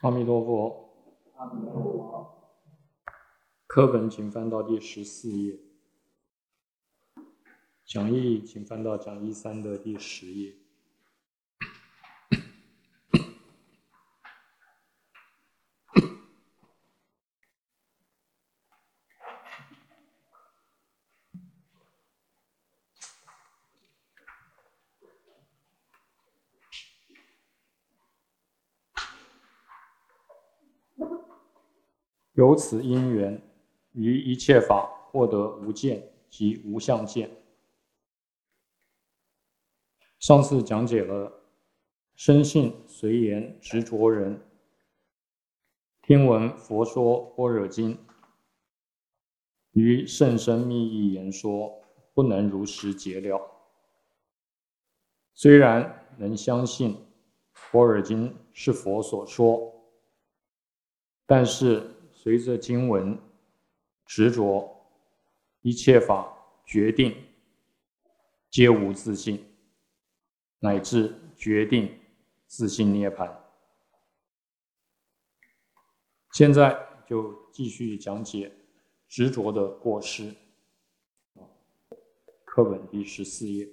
阿弥陀佛。课本请翻到第14页，讲义请翻到讲义3的第10页。由此因缘，于一切法获得无见及无相见。上次讲解了生信随缘执着人听闻佛说般若经，于甚深密意言说，不能如实解了。虽然能相信般若经是佛所说，但是随着经文执着，一切法决定皆无自性，乃至决定自性涅槃。现在就继续讲解执着的过失。课本第14页。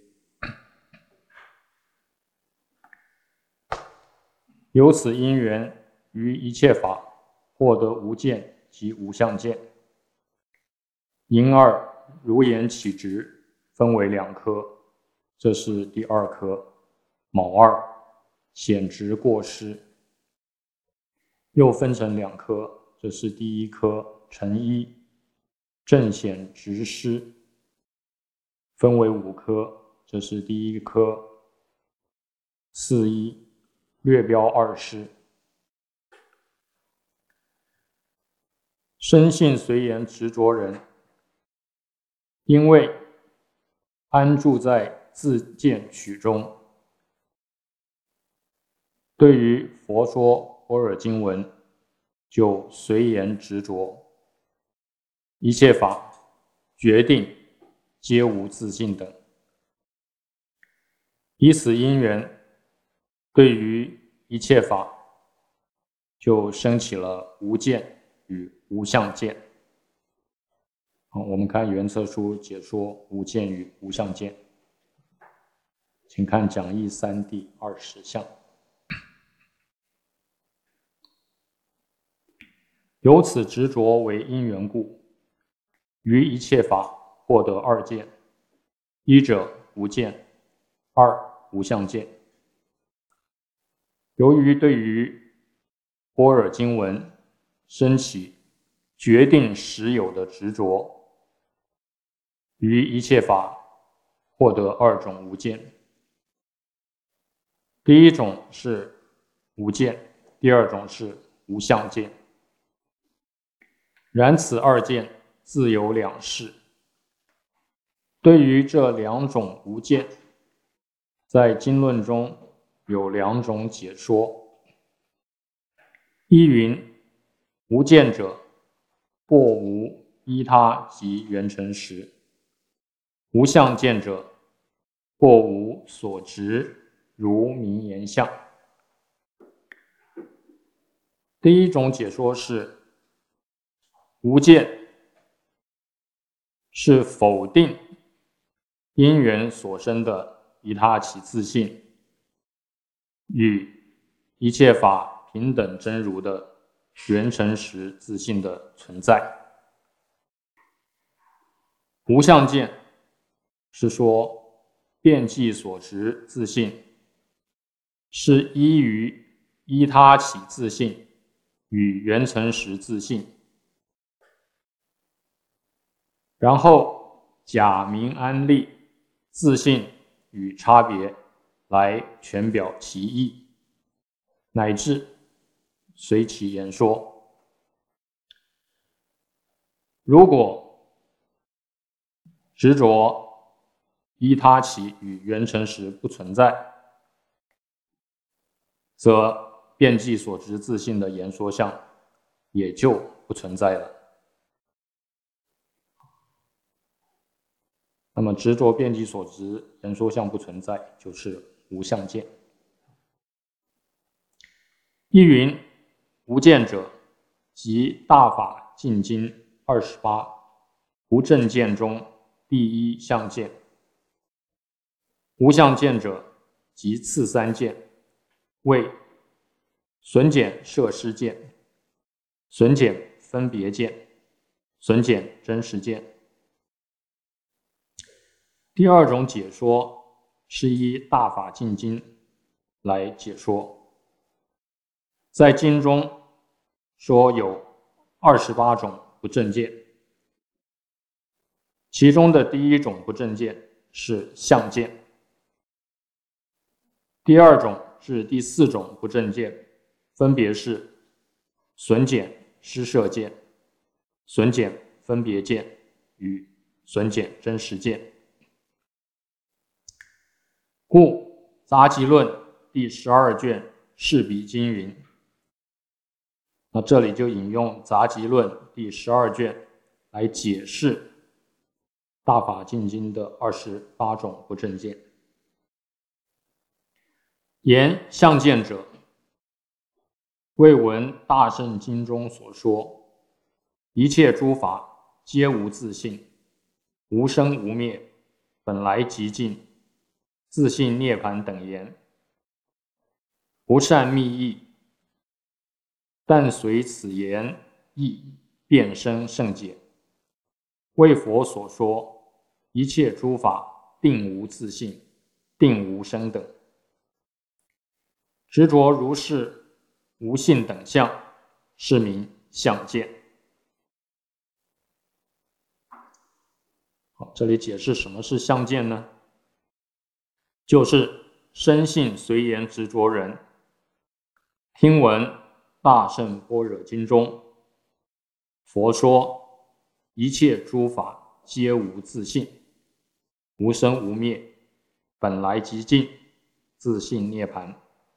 由此因缘，于一切法获得无见及无相见。因二如言起执，分为2科，这是第2科，卯二显执过失。又分成2科，这是第1科，辰一正显执失，分为5科，这是第1科，巳一略标2失。生信随缘执着人，因为安住在自见取中，对于佛说般若经文就随缘执着，一切法决定皆无自性等。以此因缘，对于一切法就生起了无见与无相见。我们看原册书解说无见与无相见，请看讲义3第20项。由此执着为因缘故，于一切法获得2见：一者无见，二无相见。由于对于般若经文生起决定实有的执着，于一切法获得2种无见。第一种是无见，第二种是无相见。然此2见自有2事。对于这2种无见，在经论中有2种解说。一云：无见者，过无依他及缘成实；无相见者，过无所执如名言相。第一种解说是无见是否定因缘所生的依他起自性与一切法平等真如的缘成实自性的存在。无相见是说遍计所执自性是依于依他起自性与缘成实自性，然后假名安立自性与差别来全表其意，乃至随其言说。如果执着依他起与缘成实不存在，则遍计所执自性的言说相也就不存在了。那么执着遍计所执言说相不存在，就是无相见。一云： 无见者，即大法进经28不正见中第一相见。无相见者，即次三见，谓损减摄施见、损减分别见、损减真实见。第二种解说是依大法进经来解说。在经中说有28种不正见，其中的第一种不正见是相见，第二种至第四种不正见分别是损减施摄见、损减分别见与损减真实见。故杂集论第12卷释比经云，那这里就引用杂集论第12卷来解释大法进经的28种不正见。言相见者，未闻大圣经中所说，一切诸法皆无自性，无生无灭，本来寂静，自性涅槃等言，不善密意，但随此言意变生圣解。为佛所说，一切诸法定无自性，定无生等。执着如是无性等相，是名相见。好，这里解释什么是相见呢？就是深信随言执着人听闻大圣般若经中佛说，一切诸法皆无自性，无生无灭，本来寂静，自性涅槃。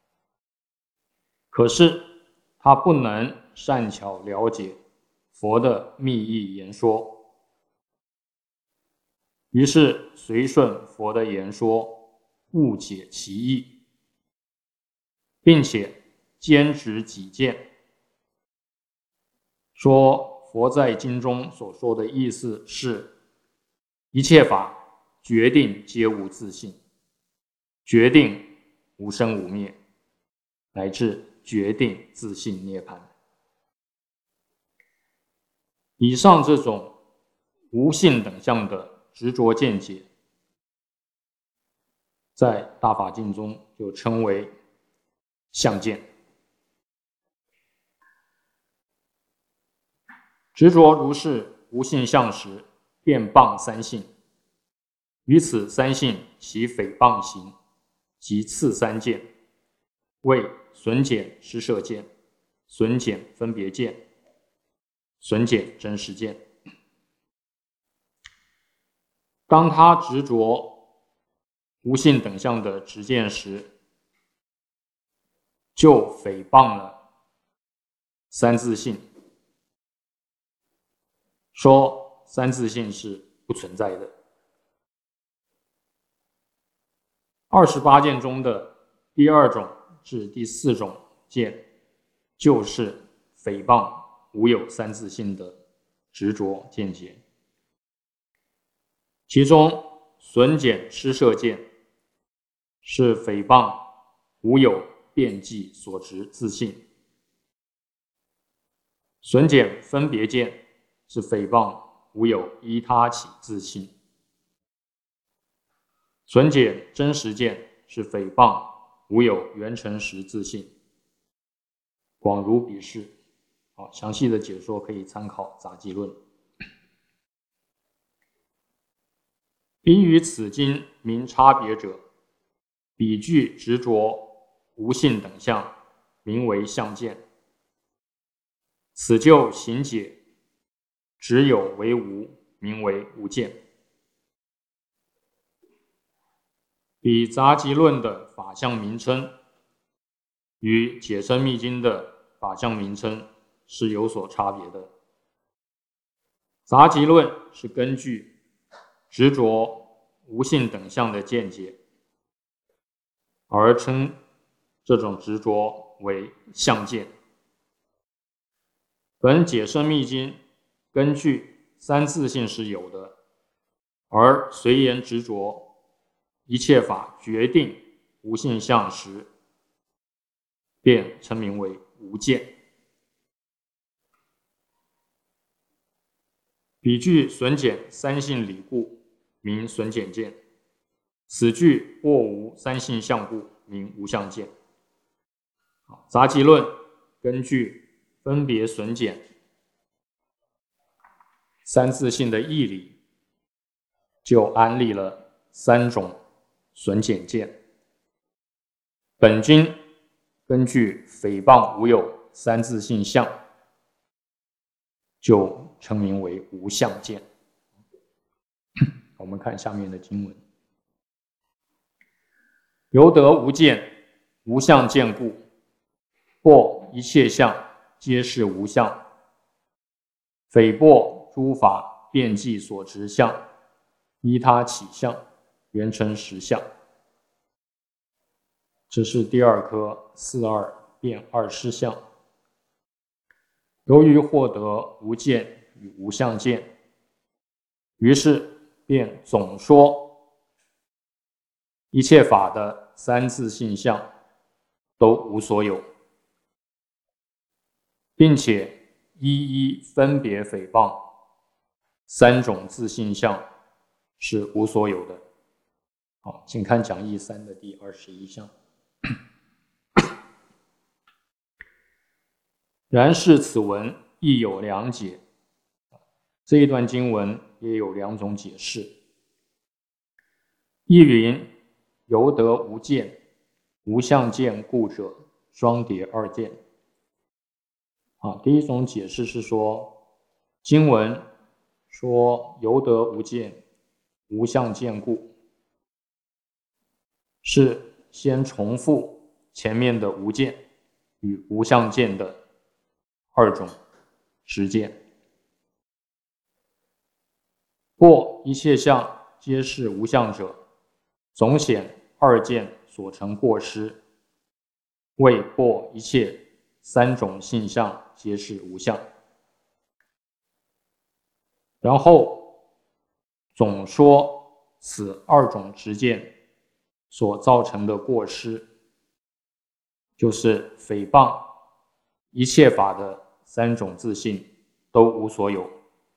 可是他不能善巧了解佛的密意言说，于是随顺佛的言说，误解其意，并且坚持己见，说佛在经中所说的意思是一切法决定皆无自性，决定无生无灭，乃至决定自性涅槃。以上这种无性等相的执着见解，在大法经中就称为相见。执着如是无性相时，便谤三性，于此三性起诽谤行，即次三见，为损减施摄见、损减分别见、损减真实见。当他执着无性等相的执见时，就诽谤了三自性，说三自性是不存在的。28见中的第二种至第四种见，就是诽谤无有三自性的执着见解。其中损减施摄见是诽谤无有遍计所执自性，损减分别见是诽谤无有依他起自性，损减真实见是诽谤无有缘成实自性。广如彼是。好，详细的解说可以参考杂记论。彼于此经明差别者，彼具执着无性等相，名为相见。此就行解，只有为无，名为无见。彼杂集论的法相名称与解深密经的法相名称是有所差别的。杂集论是根据执着无性等相的见解，而称这种执着为相见。 本解释密经根据三自性是有的，而随言执着一切法决定无性相时，便称名为无见。彼句损减三性理故，名损减见；此句或无三性相故，名无相见。杂集论根据分别损减三自性的义理，就安立了三种损减见。本经根据诽谤无有三自性相，就称名为无相见。我们看下面的经文：由得无见，无相见故，或一切相皆是无相，诽谤诸法遍计所执相，依他起相，缘成实相。这是第二科42变二失相。由于获得无见与无相见，于是便总说一切法的三自性相都无所有，并且一一分别诽谤三种自性相是无所有的。好，请看讲义3的第21项。然是此文亦有两解，这一段经文也有两种解释。一云：由得无见，无相见故者，双叠二见。第一种解释是说，经文说由得无见，无相见故，是先重复前面的无见与无相见的二种实践。或一切相皆是无相者，总显二见所成过失，谓或一切三种性相皆是无相。然后总说此二种执见所造成的过失，就是诽谤一切法的三种自性都无所有。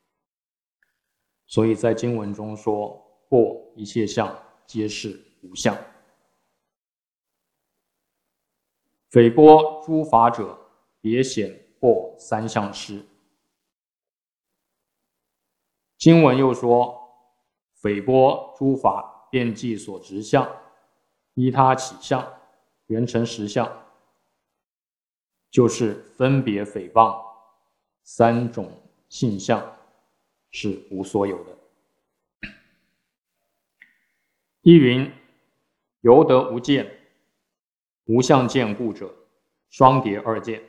所以在经文中说，或一切相皆是无相。诽谤诸法者，别显或三相失。经文又说，诽谤诸法遍计所执相，依他起相，缘成实相，就是分别诽谤三种性相是无所有的。一云：由得无见，无相见故者，双叠二见。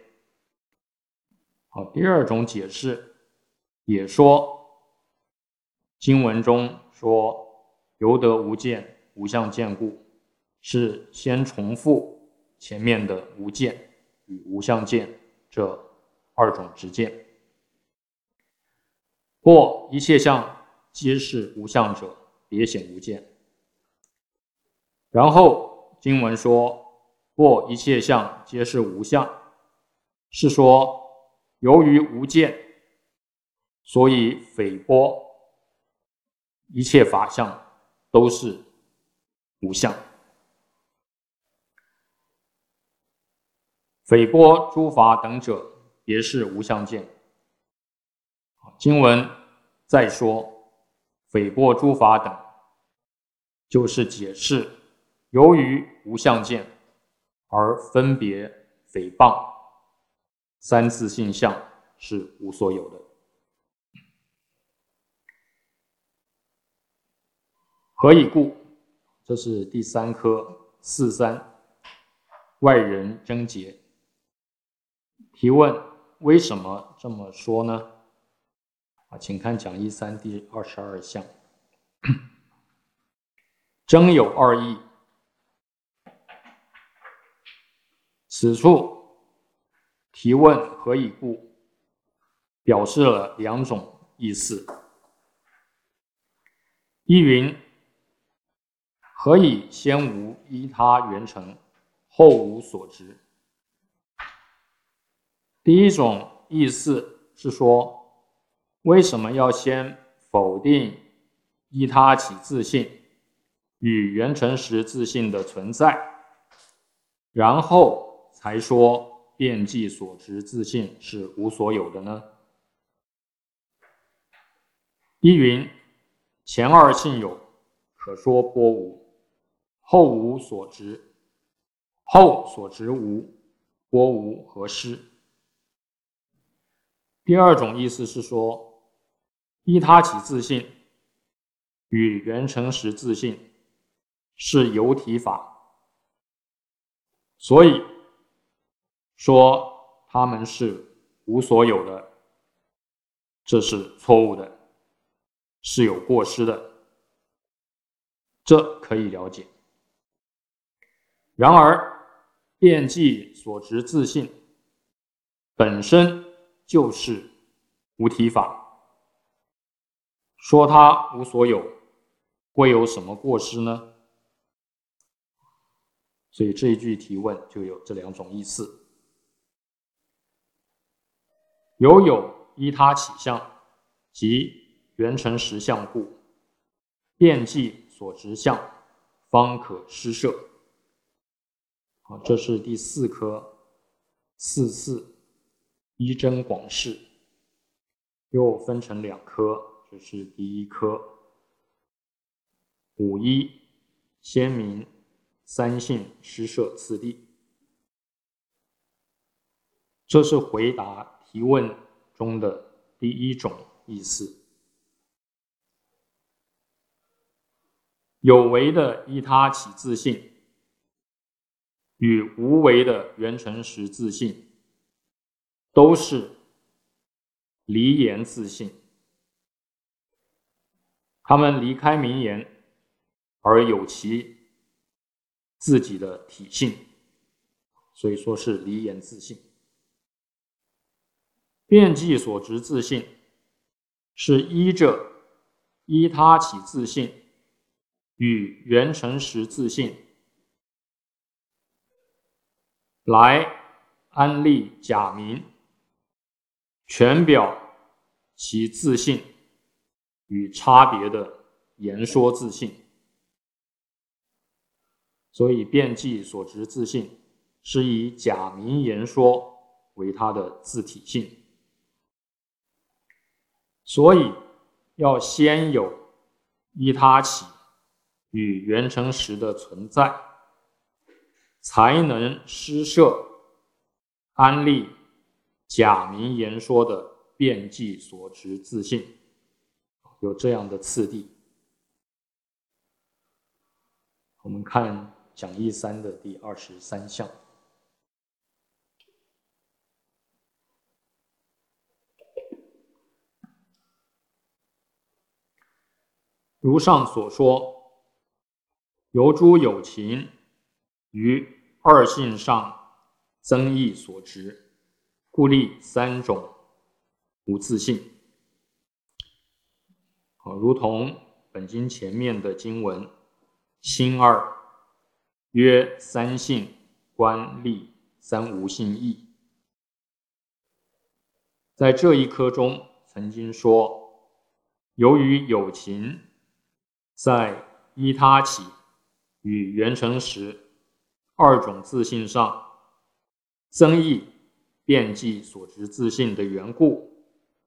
第二种解释也说，经文中说由得无见，无相见故，是先重复前面的无见与无相见这二种执见。或一切相皆是无相者，别显无见。然后经文说，或一切相皆是无相，是说由于无见，所以诽谤一切法相都是无相。诽谤诸法等者，别是无相见。经文再说，诽谤诸法等，就是解释由于无相见而分别诽谤三自性相是无所有的。何以故？这是第三科43外人争结。提问：为什么这么说呢？请看讲义3第22项。争有二义，此处提问何以故， 表示了两种意思。一云：何以先无依他原成，后无所执？第一种意思是说，为什么要先否定依他起自性与原成实自性的存在，然后才说遍计所执自性是无所有的呢？一云：前二性有，可说波无；后无所执，后所执无，波无何失？第二种意思是说，依他起自性与原成实自性是有体法，所以说它们是无所有的，这是错误的，是有过失的，这可以了解。然而遍计所执自性本身就是无体法，说它无所有，会有什么过失呢？所以这一句提问就有这两种意思。有依他起相即原成实相故，遍计所执相方可施设。这是第四科44一真广释，又分成两科，这是第一科51先明三性施设次第。这是回答提问中的第一种意思。有为的依他起自性与无为的原成实自性都是离言自性，他们离开名言而有其自己的体性，所以说是离言自性。遍计所执自性是依着依他起自性与原成实自性来安立假名，全表其自性与差别的言说自性。所以遍计所执自性是以假名言说为它的自体性，所以要先有依他起与原成实的存在，才能施设安立假名言说的遍计所执自性，有这样的次第。我们看讲义3的第23项。如上所说，由诸有情于二性上增益所执，故立三种无自性。如同本经前面的经文，心二曰三性观立三无性义。在这一科中曾经说，由于有情在依他起与原成实二种自性上增益遍计所执自性的缘故，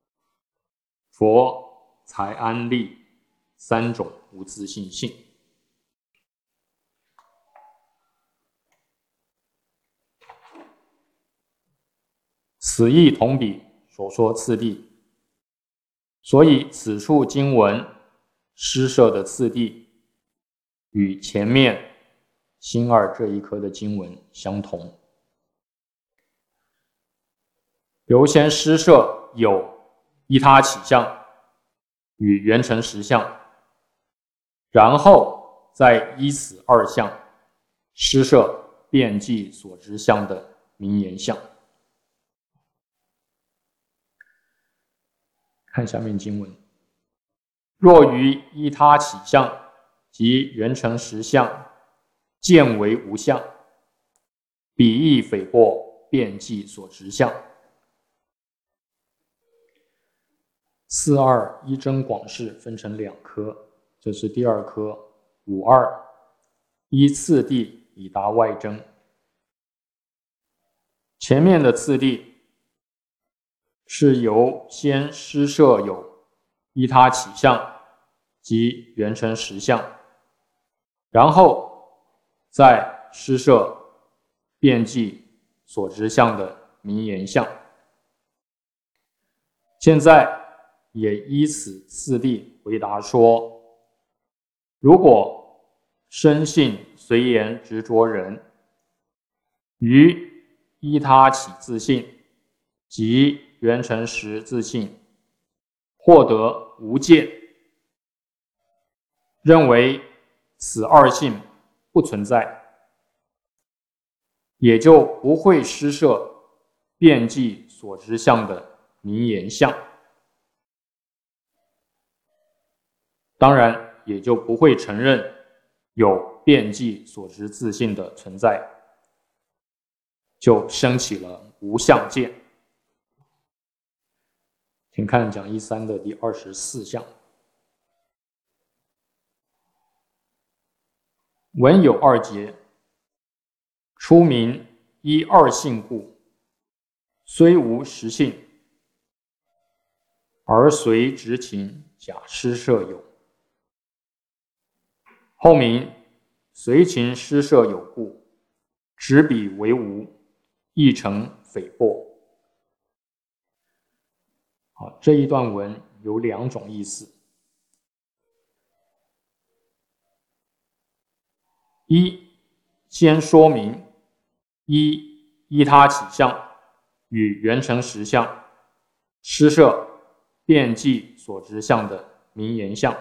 佛才安立三种无自性性。此义同彼所说次第，所以此处经文施设的次第与前面心二这一科的经文相同。由先施设有依他起相与原成实相，然后再依此二相施设遍计所执相的名言相。 看下面经文：若于依他起相及人成实相，见为无相，彼亦匪薄辩计所执相。42一真广释分成2科，这是第2科52依次第以达外真。前面的次第是由先施设有依他起相及人成实相，然后再施设辩计所执相的名言相。现在也依此次第回答说，如果生性随言执着人于依他起自性及缘成实自性获得无见，认为此2性不存在，也就不会施设辩计所执相的名言相，当然也就不会承认有辩计所执自性的存在，就升起了无相见。请看讲义3的第24项。文有2节，初名依2性故，虽无实性，而随执情假施设有。后名随情施设有故，执彼为无，亦成匪薄。好，这一段文有2种意思。先说明依他起相与缘成实相施设辩计所执相的名言相。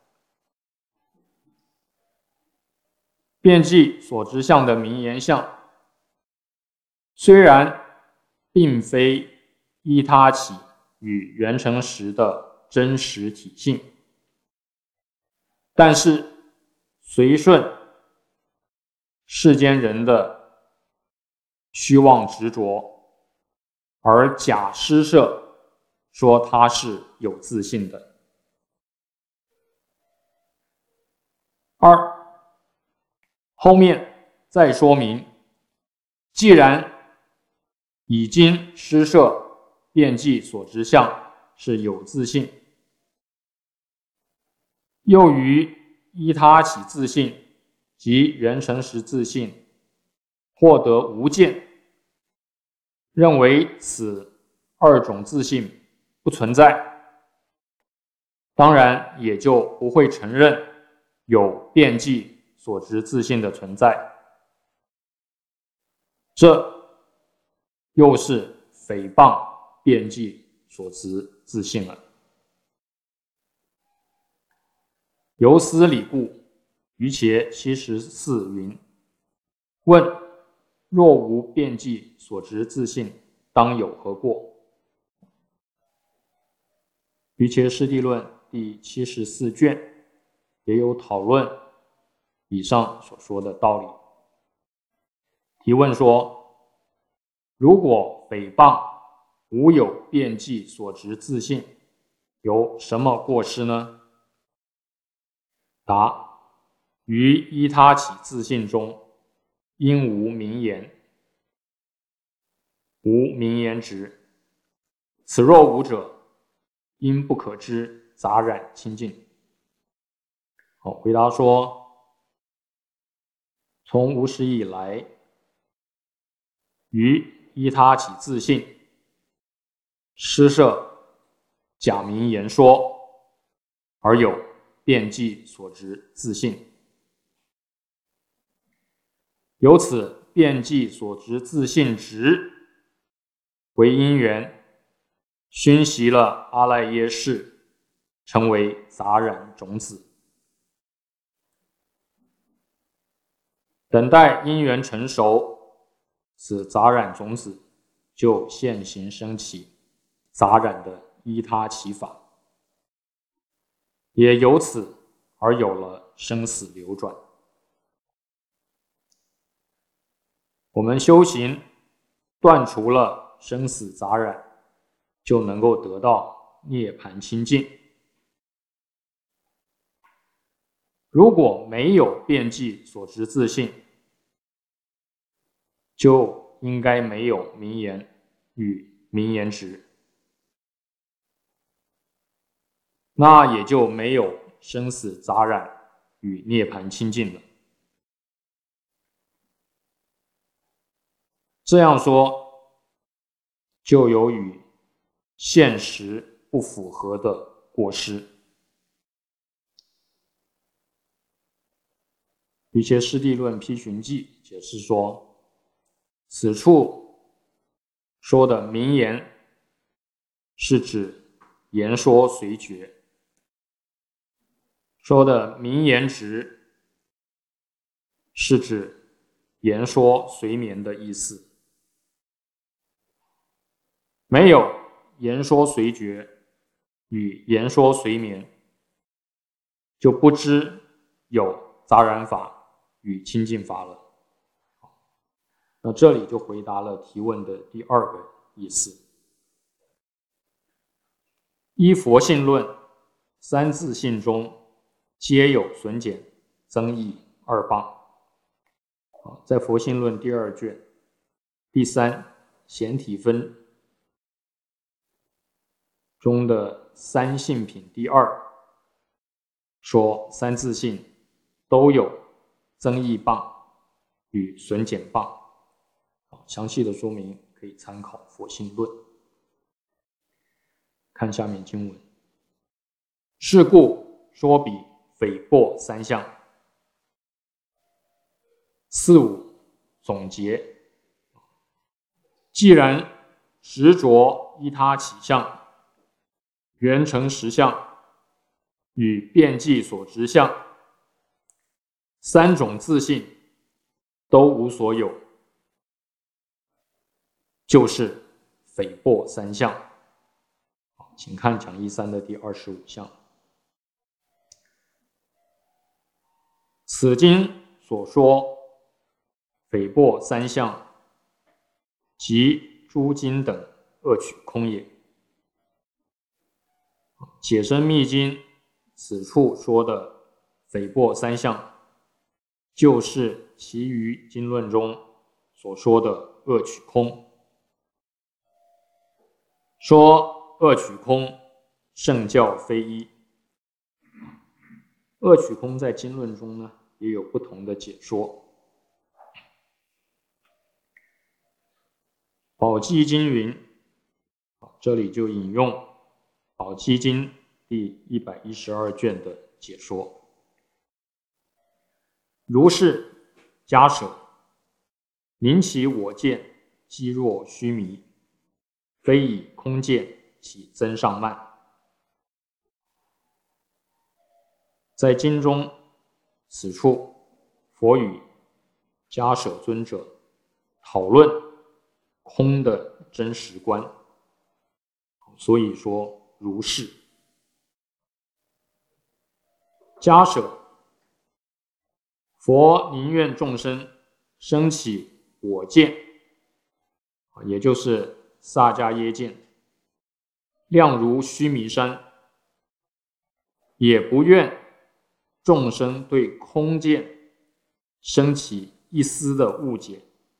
辩计所执相的名言相，虽然并非依他起与缘成实的真实体性，但是随顺世间人的虚妄执着，而假施设说它是有自性的。2，后面再说明，既然已经施设辩计所执相是有自性，又于依他起自性及缘成实自性获得无见，认为此2种自性不存在，当然也就不会承认有辩计所执自性的存在，这又是诽谤辩计所执自性了。由斯理故，于伽74云：问若无辩计所执自性，当有何过？于伽师地论第74卷也有讨论以上所说的道理。提问说，如果诽谤无有辩计所执自性，有什么过失呢？答：于依他起自性中，因无名言，无名言执，此若无者，因不可知杂染清净。好，回答说，从无始以来，于依他起自性施设假名言说，而有辩计所执自性，由此辩计所执自性执为因缘，熏习了阿赖耶识，成为杂染种子。等待因缘成熟，此杂染种子就现行升起杂染的依他起法。 也由此而有了生死流转。我们修行断除了生死杂染，就能够得到涅槃清净。如果没有遍计所知自性，就应该没有名言与名言值，那也就没有生死杂染与涅槃清净了。这样说，就有与现实不符合的过失。瑜伽师地论批寻记解释说，此处说的名言是指言说随觉，说的名言值是指言说随眠的意思。没有言说随觉与言说随眠，就不知有杂染法与清净法了。那这里就回答了提问的第二个意思。依佛性论，三自性中皆有损减增益二谤。在佛性论第二卷第三显体分中的三性品第二说，三自性都有增益谤与损减谤。详细的说明可以参考佛性论。看下面经文：是故说彼匪薄三相。45总结：既然执着依他起相，缘成实相与遍计所执相，三种自性都无所有，就是匪薄三相。请看讲义3的第25项。此经所说匪薄三相，即诸经等恶取空也。解深密经此处说的匪薄三相，就是其余经论中所说的恶取空。说恶取空，圣教非一。恶取空在经论中呢，也有不同的解说。宝积经云，这里就引用宝积经第112卷的解说：如是假舍，宁其我见积若虚弥，非以空见起增上慢。在经中，此处佛与迦舍尊者讨论空的真实观，所以说如是。迦舍，佛宁愿众生生起我见，也就是萨迦耶见，亮如须弥山，也不愿众生对空见生起一丝的误解。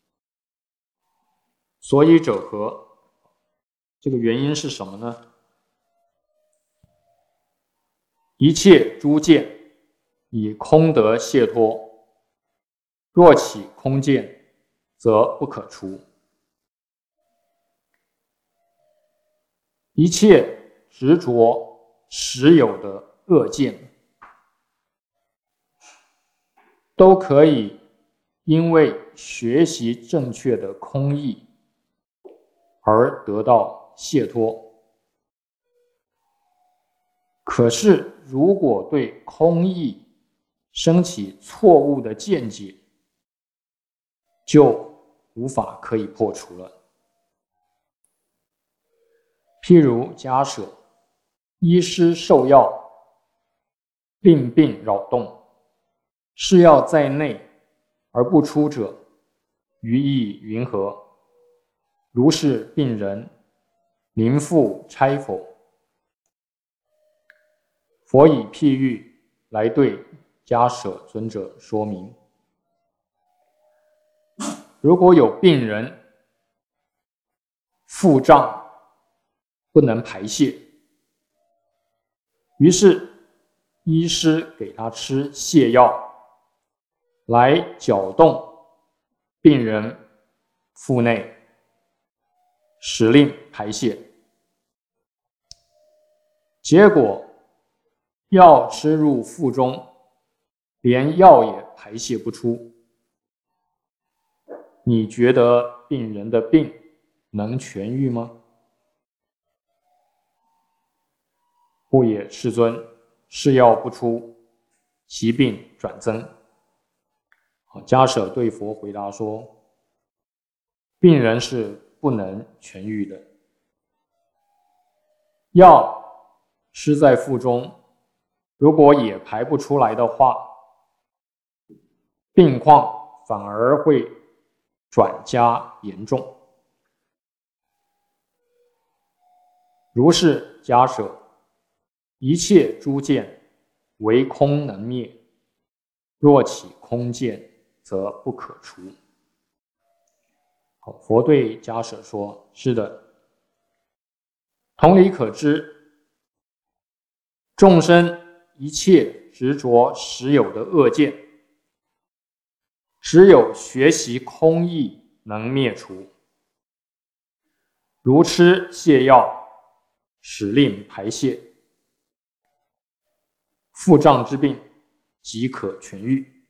所以者何？这个原因是什么呢？一切诸见以空得解脱，若起空见，则不可除。一切执着实有的恶见，都可以因为学习正确的空义而得到解脱。可是如果对空义生起错误的见解，就无法可以破除了。譬如迦舍，医师授药， 令病扰动，是要在内而不出者，于意云何？如是病人，临复差否？佛以譬喻来对迦舍尊者说明。如果有病人腹胀不能排泄，于是医师给他吃泻药来搅动病人腹内，使令排泄。结果药吃入腹中，连药也排泄不出。你觉得病人的病能痊愈吗？不也，世尊，是药不出，其病转增。迦舍对佛回答说，病人是不能痊愈的，药吃在腹中，如果也排不出来的话，病况反而会转加严重。如是迦舍，一切诸见唯空能灭，若起空见，则不可除。佛对迦舍说，是的，同理可知，众生一切执着实有的恶见，只有学习空义能灭除。如吃泻药，使令排泄，腹胀之病即可痊愈。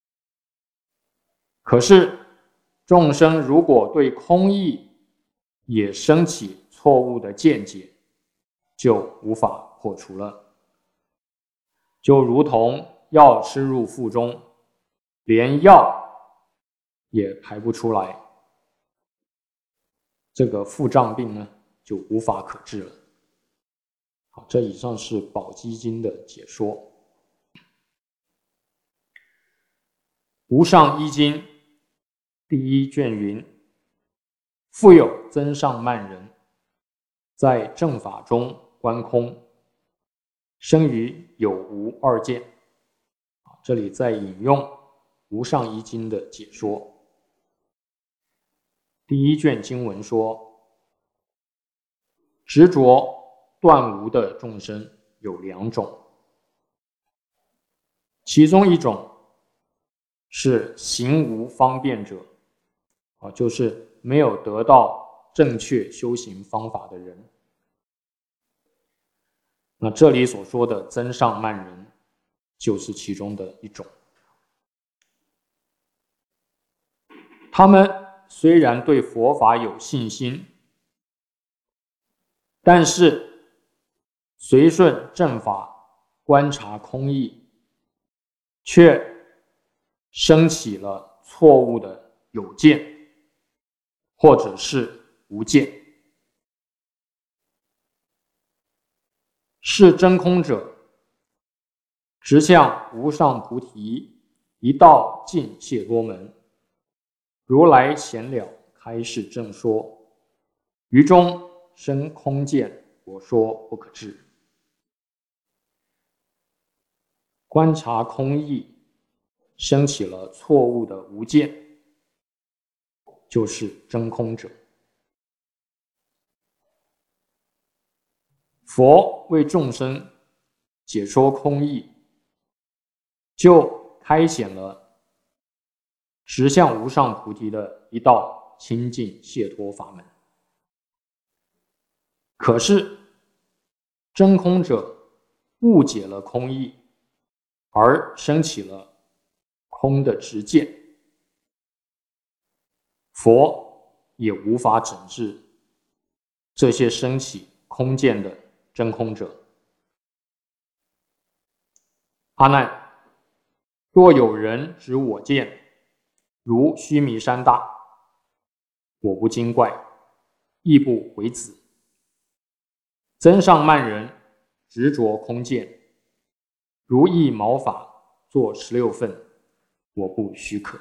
可是众生如果对空义也生起错误的见解，就无法破除了。就如同药吃入腹中，连药也排不出来，这个腹胀病呢，就无法可治了。好，这以上是宝积经的解说。无上一经第一卷云：复有增上慢人，在正法中观空，生于有无二见。这里在引用无上一经的解说。第一卷经文说，执着断无的众生有两种，其中一种是行无方便者，就是没有得到正确修行方法的人。那这里所说的增上慢人，就是其中的一种。他们虽然对佛法有信心，但是随顺正法观察空义，却升起了错误的有见，或者是无见。是真空者，直向无上菩提一道尽解脱门。如来显了开示正说，于中生空见，我说不可治。观察空义，升起了错误的无见，就是真空者。佛为众生解说空义，就开显了直向无上菩提的一道清净解脱法门。可是真空者误解了空义，而升起了空的直见，佛也无法整治这些升起空见的真空者。阿难，若有人执我见，如须弥山大，我不惊怪，亦不为子。增上慢人执着空见， 如意毛发作16份，我不许可。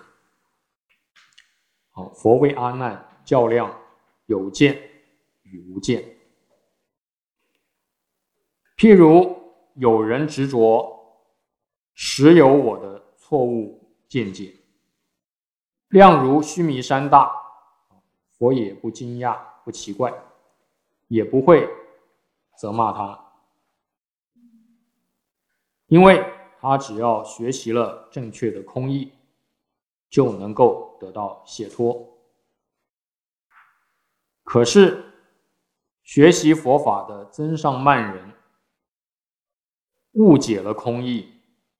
佛为阿难较量有见与无见。譬如有人执着实有我的错误见解，量如须弥山大，佛也不惊讶不奇怪，也不会责骂他，因为他只要学习了正确的空义，就能够得到解脱。可是学习佛法的增上慢人误解了空义，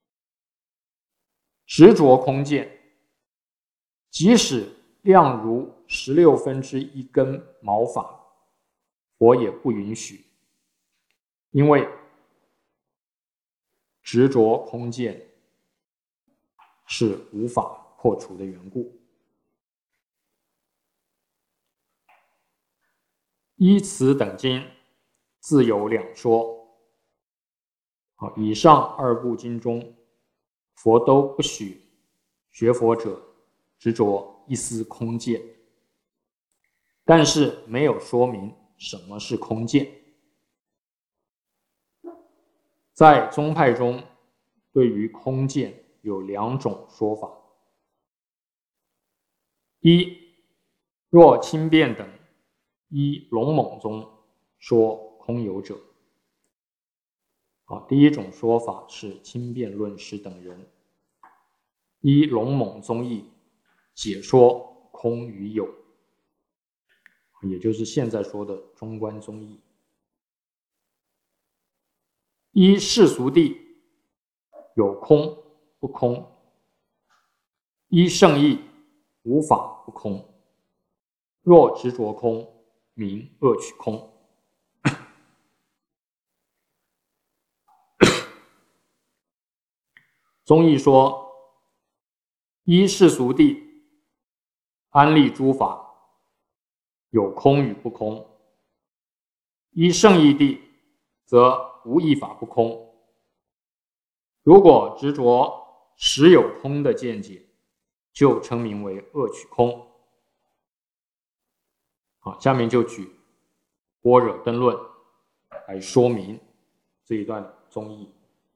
执着空见，即使量如1/16根毛发，佛也不允许，因为执着空见是无法破除的缘故。依此等经自有两说。以上2部经中，佛都不许学佛者执着一丝空见，但是没有说明什么是空见。在宗派中，对于空见有2种说法：一，若轻便等依龙猛宗说空有者。第一种说法是轻便论师等人依龙猛宗义解说空与有，也就是现在说的中观宗义。依世俗谛有空不空，依圣义无法不空，若执着空，名恶取空。宗义说，依世俗谛安立诸法有空与不空，依圣义谛则无一法不空。如果执着实有空的见解，就称名为恶取空。下面就举般若灯论来说明这一段宗义。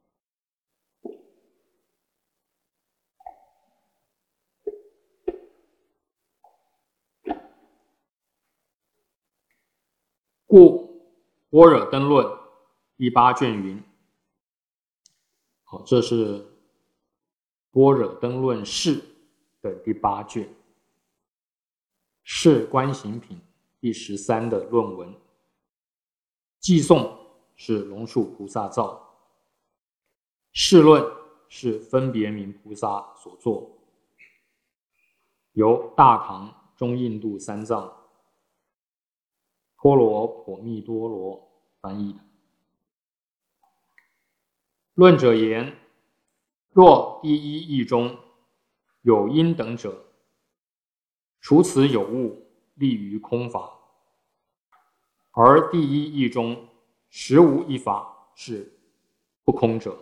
故般若灯论第8卷云，这是般若灯论释的第8卷，是观行品第13的论文，偈颂是龙树菩萨造，释论是分别明菩萨所作，由大唐中印度三藏托罗婆密多罗翻译的。论者言，若第一义中有因等者，除此有物立于空法，而第一义中实无一法是不空者。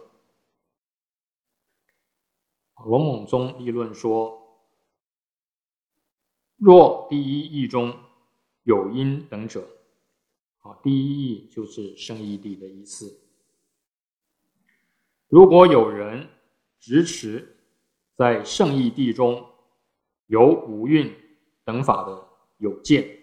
龙猛宗立论说，若第一义中有因等者，第一义就是圣义谛的意思。如果有人执持在圣义谛中有五蕴等法的有见，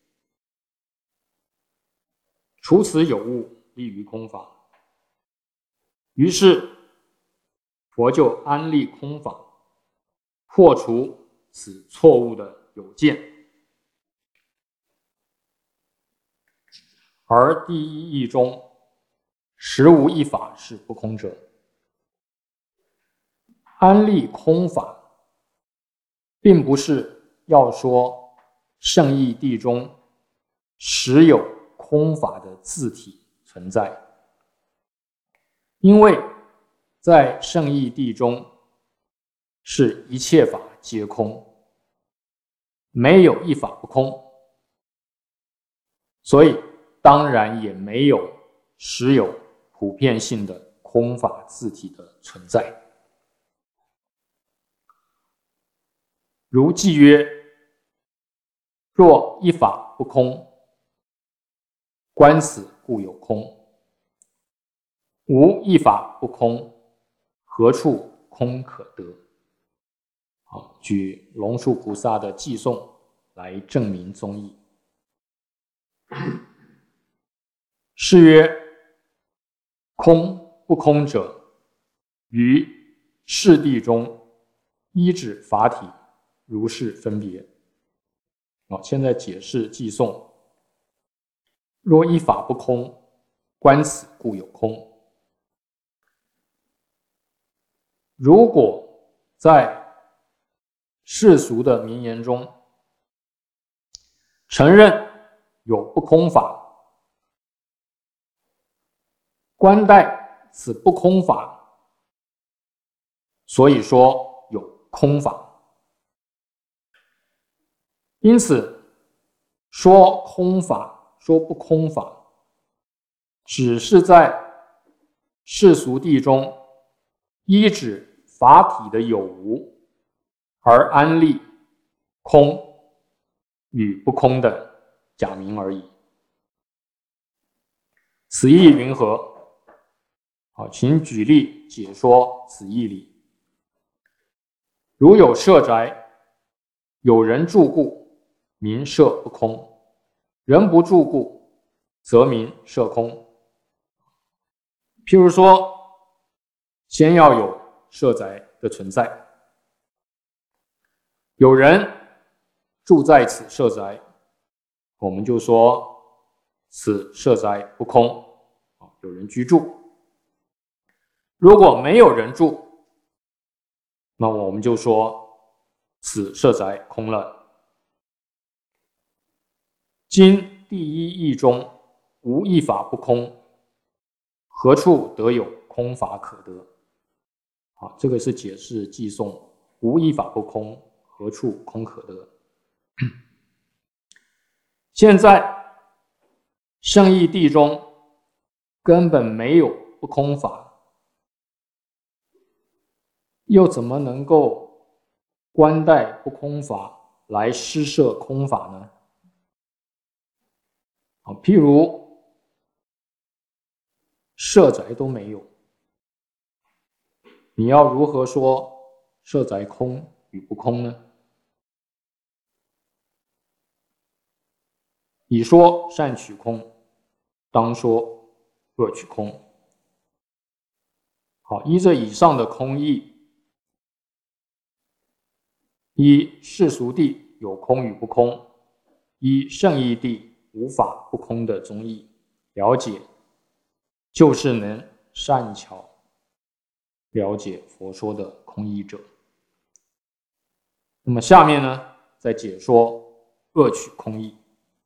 除此有物立于空法，于是佛就安立空法，破除此错误的有见。而第一义中实无一法是不空者。安立空法并不是要说圣义谛中实有空法的自体存在，因为在圣义谛中是一切法皆空，没有一法不空，所以当然也没有实有普遍性的空空法自体的存在。如记曰：若一法不空，观此故有空；无一法不空，何处空可得？好，举龙树菩萨的偈颂来证明宗义。是曰：空不空者，于世谛中依止法体如是分别。好，现在解释偈颂：若一法不空，观此故有空。如果在世俗的名言中承认有不空法，观待此不空法，所以说有空法。因此说空法，说不空法，只是在世俗谛中依止法体的有无而安立空与不空的假名而已。此意云何？好，请举例解说此义理。如有舍宅，有人住故，名舍不空；人不住故，则名舍空。譬如说，先要有舍宅的存在，有人住在此舍宅，我们就说此舍宅不空，有人居住。如果没有人住，那我们就说此舍宅空了。今第一义中无一法不空，何处得有空法可得？好，这个是解释偈颂无一法不空，何处空可得？现在圣义谛中根本没有不空法，又怎么能够观待不空法来施设空法呢？譬如舍宅都没有，你要如何说舍宅空与不空呢？以说善取空，当说恶取空。好，依着以上的空义，依世俗谛有空与不空，依圣义谛无法不空的宗义了解，就是能善巧了解佛说的空义者。那么下面呢，再解说恶取空义。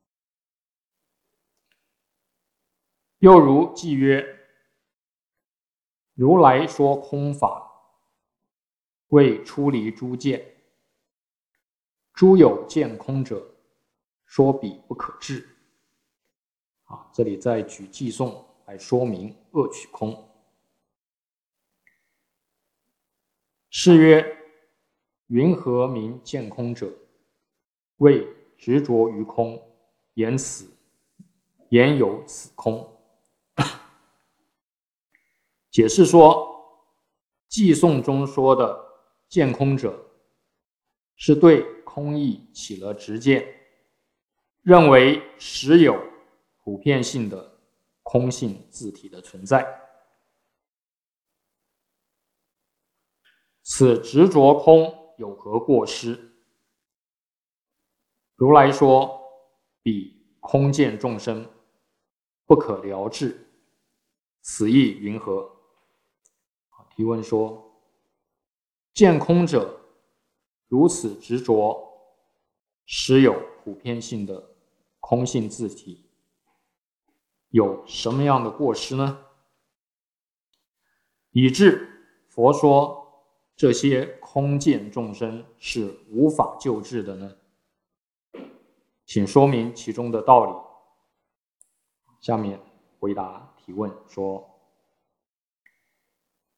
又如偈曰：如来说空法，为出离诸见。诸有见空者，说彼不可治。这里再举偈颂来说明恶取空。是曰：云何名见空者？为执着于空，言有此空。解释说，偈颂中说的见空者，是对空义起了执见，认为实有普遍性的空性自体的存在。此执着空有何过失？如来说，彼空见众生不可了治，此意云何？提问说，见空者如此执着，实有普遍性的空性自体，有什么样的过失呢？以致佛说这些空见众生是无法救治的呢？请说明其中的道理。下面回答提问说，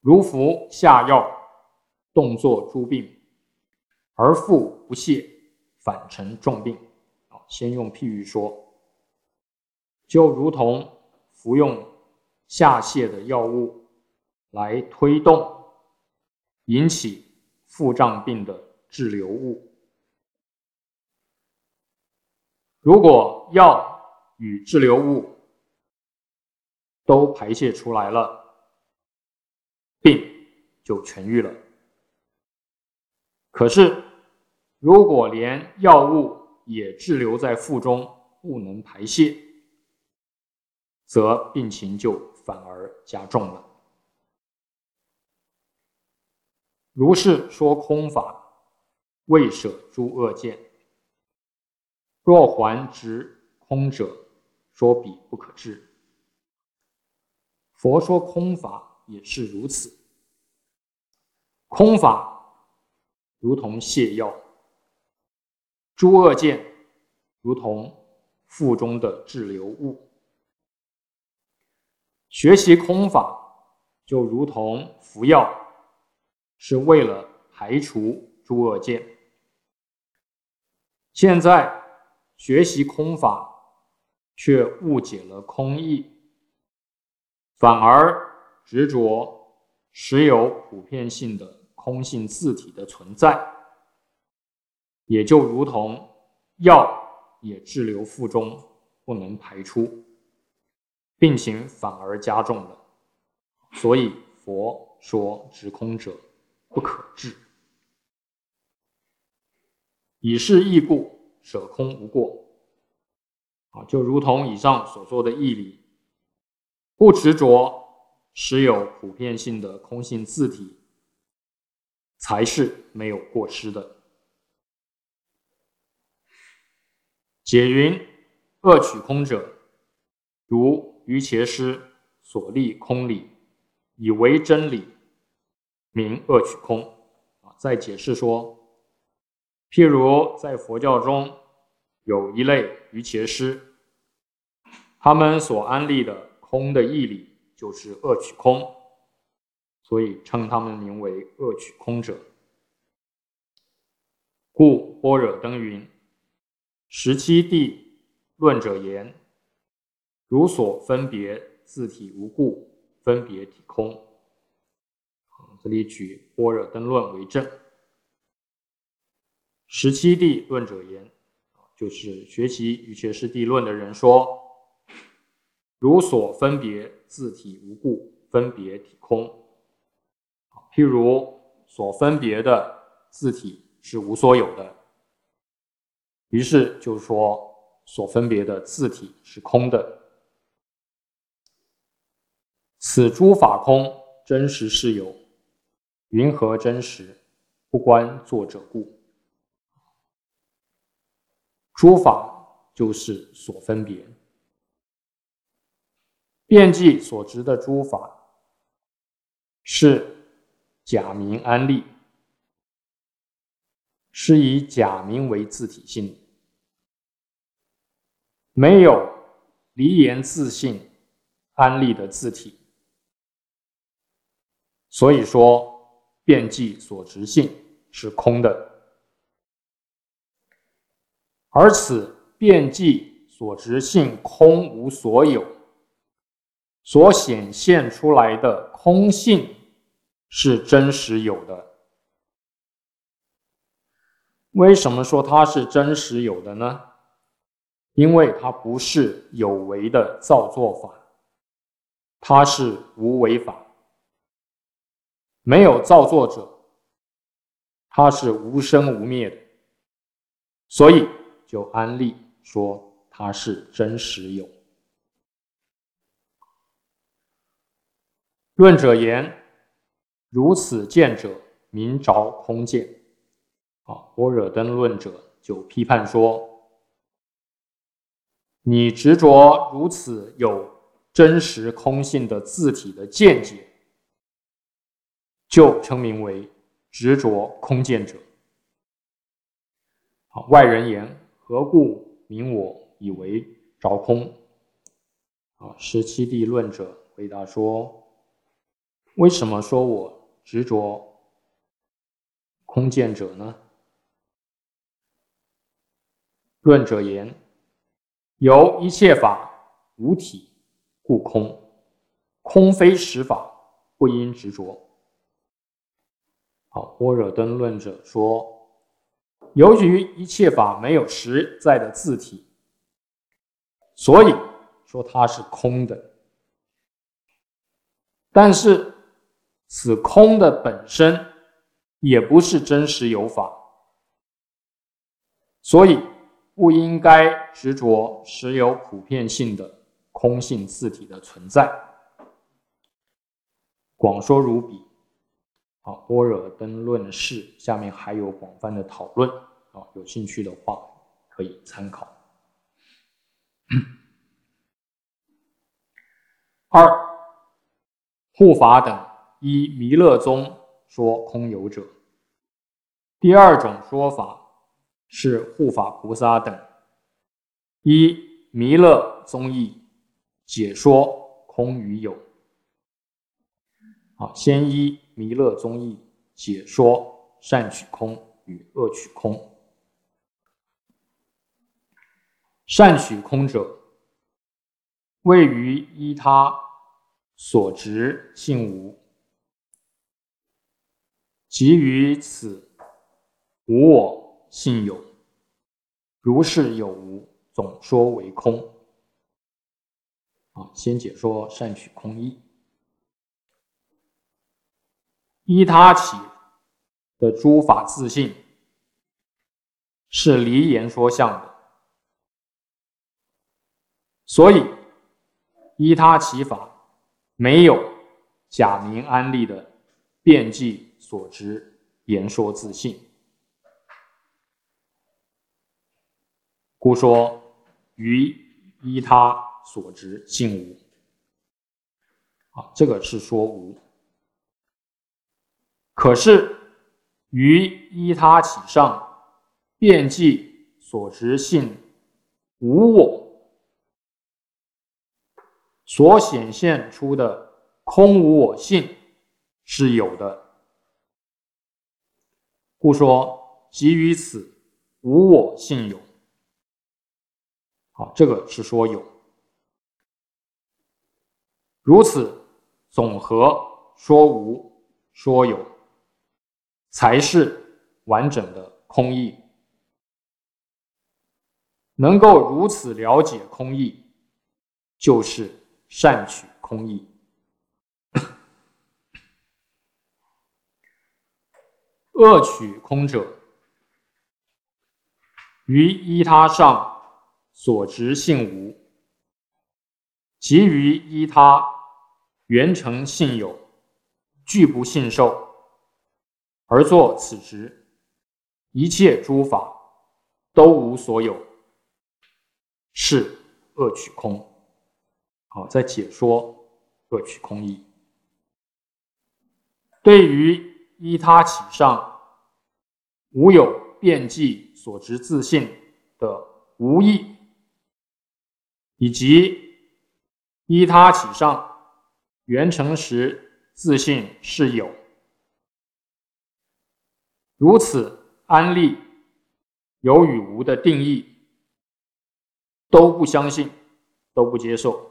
如服下药，动作诸病，而复不泻，反成重病。先用譬喻说，就如同服用下泻的药物来推动引起腹胀病的滞留物。如果药与滞留物都排泄出来了，病就痊愈了。可是如果连药物也滞留在腹中，不能排泄，则病情就反而加重了。如是说空法，未舍诸恶见。若还执空者，说彼不可治。佛说空法也是如此。空法如同泻药，诸恶见如同腹中的滞留物。学习空法就如同服药，是为了排除诸恶见。现在学习空法，却误解了空义，反而执着实有普遍性的空性自体的存在，也就如同药也滞留腹中，不能排出，病情反而加重了。所以佛说执空者不可治。以是义故，舍空无过。就如同以上所说的义理，不执着实有普遍性的空性自体，才是没有过失的。解云：恶取空者，如瑜伽师所立空理，以为真理，名恶取空。再解释说，譬如在佛教中有一类瑜伽师，他们所安立的空的义理就是恶取空，所以称他们名为恶取空者。故般若灯云：17地论者言，如所分别自体无故，分别体空。这里举般若灯论为证。17地论者言，就是学习瑜伽师地论的人说，如所分别自体无故，分别体空。譬如所分别的自体是无所有的，于是就说所分别的自体是空的。此诸法空，真实是有，云何真实？不观作者故。诸法就是所分别，遍计所执的诸法是假名安立，是以假名为自体性，没有离言自性安立的自体，所以说遍计所执性是空的。而此遍计所执性空无所有，所显现出来的空性是真实有的。为什么说它是真实有的呢？因为它不是有为的造作法，它是无为法，没有造作者，它是无生无灭的，所以就安立说它是真实有。论者言，如此见者，名着空见。般若灯论者就批判说，你执着如此有真实空性的自体的见解，就称名为执着空见者。外人言，何故名我以为着空？17地论者回答说， 为什么说我执着空见者呢？论者言：由一切法无体，故空。空非实法，不应执着。好，般若灯论者说，由于一切法没有实在的自体，所以说它是空的。但是此空的本身也不是真实有法，所以不应该执着实有普遍性的空性自体的存在。广说如彼。好，般若灯论释下面还有广泛的讨论，有兴趣的话可以参考。二，护法等依弥勒宗说空有者。第二种说法是护法菩萨等依弥勒宗义解说空与有。先依弥勒宗义解说善取空与恶取空。善取空者，谓于依他所执性无，即于此无我性有，如是有无，总说为空。先解说善取空义。依他起的诸法自性是离言说相的，所以依他起法没有假名安立的遍计所执言说自性，故说于依他所执性无。这个是说无。可是于依他起上遍计所执性无我所显现出的空无我性是有的，故说即于此无我性有。这个是说有。如此总和说无说有，才是完整的空义。能够如此了解空义，就是善取空义。恶取空者，于依他上所执性无，即于依他原成性有，俱不信受，而作此执，一切诸法都无所有，是恶取空。再解说恶取空义。对于依他起上无有遍计所执自性的无义，以及依他起上缘成时自性是有，如此安立有与无的定义，都不相信，都不接受，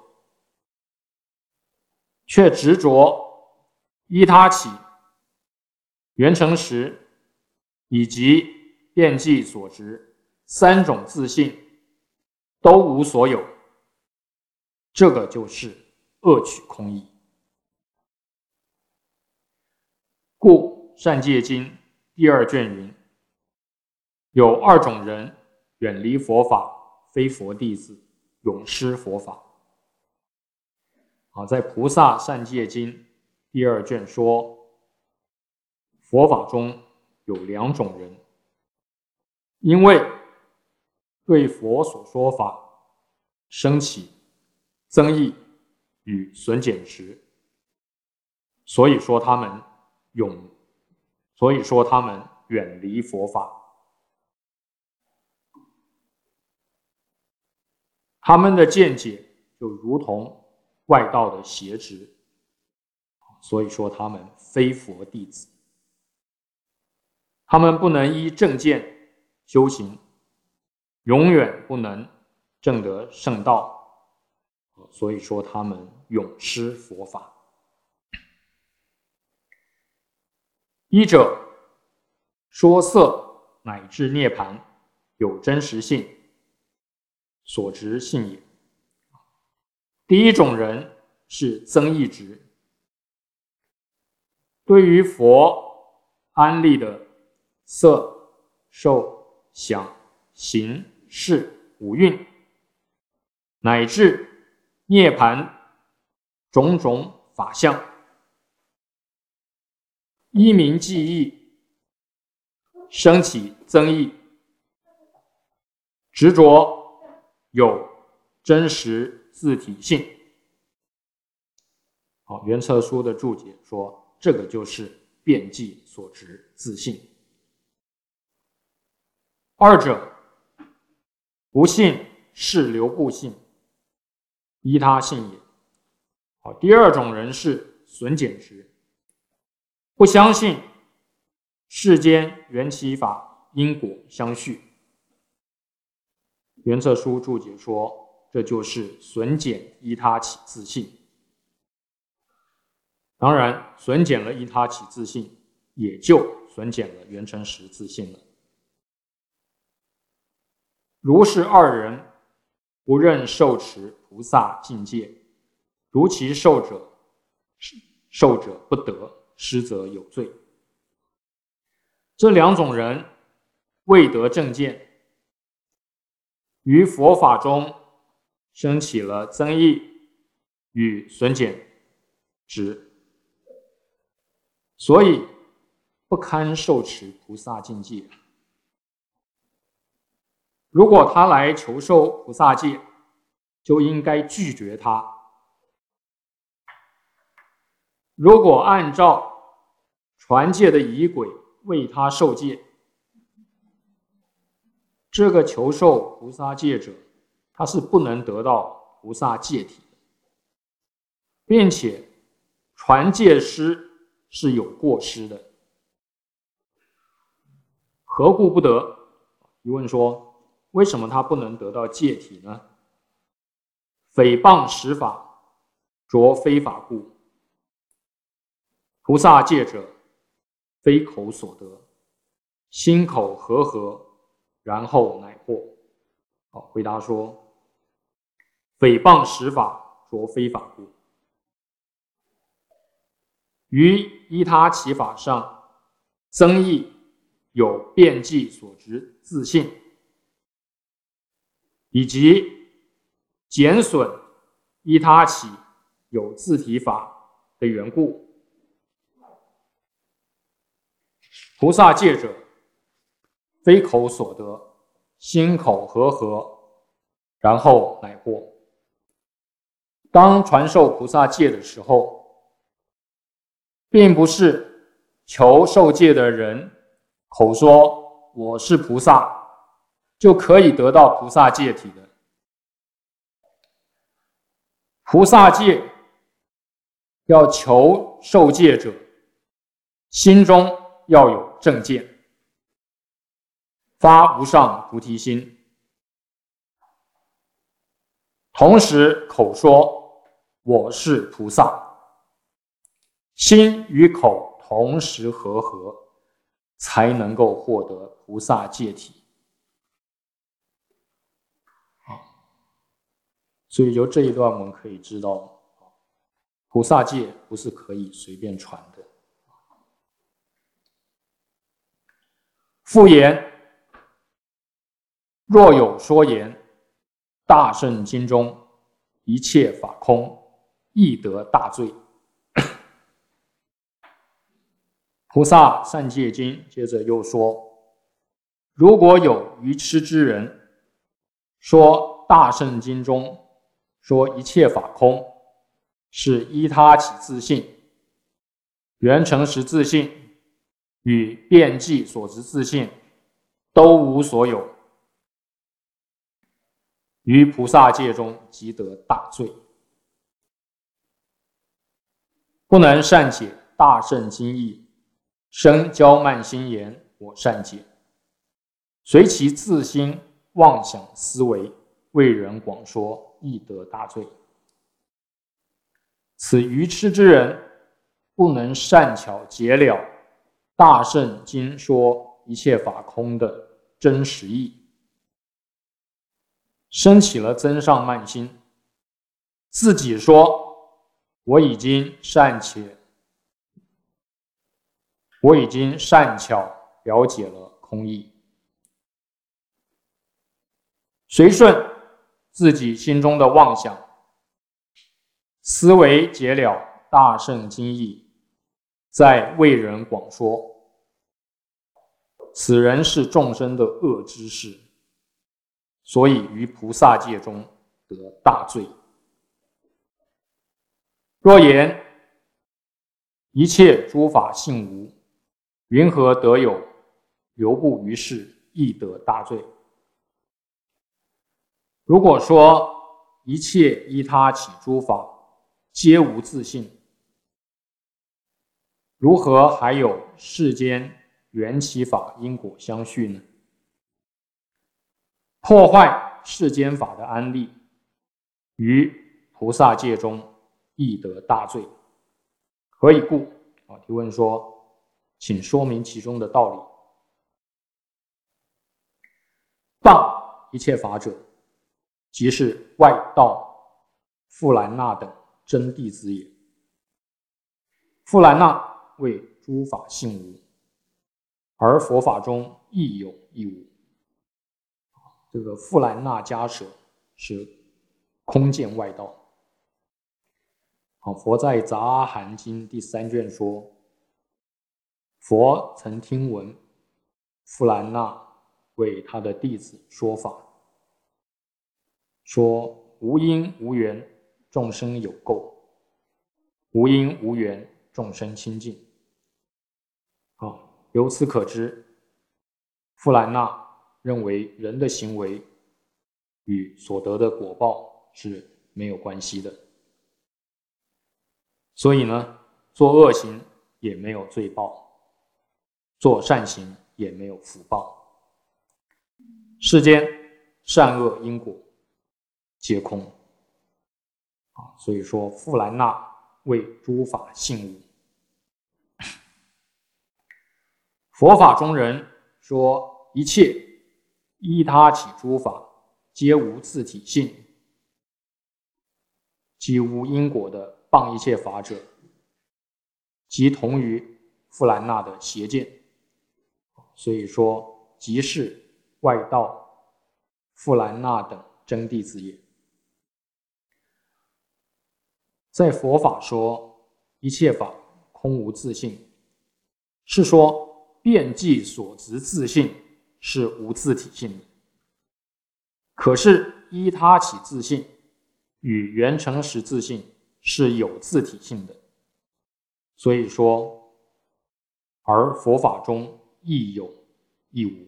却执着依他起缘成时以及遍计所执三种自性都无所有，这个就是恶取空义。故《善戒经》第2卷云：有2种人远离佛法，非佛弟子，永失佛法。在《菩萨善戒经》第2卷说，佛法中有2种人，因为对佛所说法生起增益与损减时，所以说他们远离佛法。他们的见解就如同外道的邪执， 所以说他们非佛弟子。他们不能依正见修行，永远不能证得圣道，所以说他们永失佛法。一者说色乃至涅槃有真实性，所执性也。第一种人是增益执，对于佛安立的色、受、想、行、识五蕴，乃至涅槃种种法相，依名记忆，生起增益，执着有真实自体性。袁彻书的注解说，这个就是遍计所执自性。二者不信是流布性，依他性也。第二种人是损减执，不相信世间缘起法因果相续。袁彻书注解说，这就是损减依他起自性。当然，损减了依他起自性，也就损减了缘成实自性了。如是二人不认受持菩萨境界，如其受者不得，失则有罪。这两种人未得正见，于佛法中升起了增益与损减执，所以不堪受持菩萨境界。如果他来求受菩萨戒，就应该拒绝他。如果按照传戒的仪轨为他受戒，这个求受菩萨戒者，他是不能得到菩萨戒体的，并且传戒师是有过失的。何故不得？疑问说，为什么他不能得到戒体呢？诽谤实法，着非法故。菩萨戒者，非口所得，心口和合，然后乃获。回答说，诽谤实法，着非法故。于依他起法上，增益有遍计所执自性，以及减损依他起有自体法的缘故。菩萨戒者，非口所得，心口和合，然后乃获。当传授菩萨戒的时候，并不是求受戒的人口说我是菩萨，就可以得到菩萨戒体的。菩萨戒要求受戒者，心中要有正见，发无上菩提心，同时口说我是菩萨，心与口同时和合，才能够获得菩萨戒体。所以由这一段我们可以知道，菩萨戒不是可以随便传的。复言，若有说言，大圣经中一切法空，亦得大罪。菩萨善戒经接着又说，如果有愚痴之人说大圣经中说一切法空是依他起自性，缘成实自性与遍计所执自性都无所有，于菩萨戒中即得大罪。 不能善解大圣经义，生骄慢心言，我善解。随其自心妄想思维，为人广说，亦得大罪。此愚痴之人，不能善巧解了大圣经说一切法空的真实义，生起了增上慢心，自己说我已经善巧了解了空义，随顺自己心中的妄想，思维解了大圣经义，再为人广说。此人是众生的恶知识，所以于菩萨界中得大罪。若言一切诸法性无，云何得有流布于世，亦得大罪？如果说一切依他起诸法皆无自性，如何还有世间缘起法因果相续呢？破坏世间法的安立，于菩萨界中亦得大罪。何以故？提问说，请说明其中的道理。谤一切法者，即是外道富兰那等真弟子也。富兰那谓诸法性无，而佛法中亦有亦无。这个富兰那迦舍是空见外道。佛在《杂阿含经》第3卷说，佛曾听闻富兰那为他的弟子说法，说无因无缘，众生有垢；无因无缘，众生清净。由此可知，富兰那认为人的行为与所得的果报是没有关系的，所以呢，做恶行也没有罪报，做善行也没有福报。世间善恶因果皆空。所以说富兰那谓诸法性无。佛法中人说一切依他起诸法皆无自体性，即无因果的谤一切法者，即同于富兰那的邪见。所以说即是外道富兰那等真弟子也。在佛法说一切法空无自性，是说遍计所执自性是无自体性的，可是依他起自性与缘成实自性是有自体性的。所以说，而佛法中亦有亦无。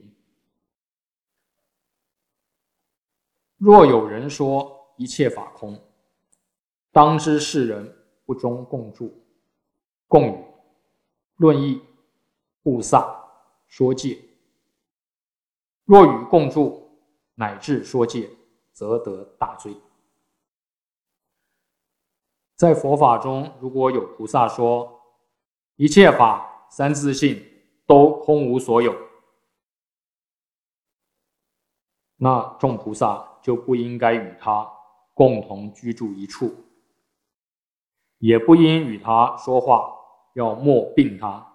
若有人说一切法空，当知世人不中共住、共语、论义、布萨、说戒。若与共住乃至说戒，则得大罪。在佛法中，如果有菩萨说一切法三自性都空无所有，那众菩萨就不应该与他共同居住一处，也不应与他说话，要默并他，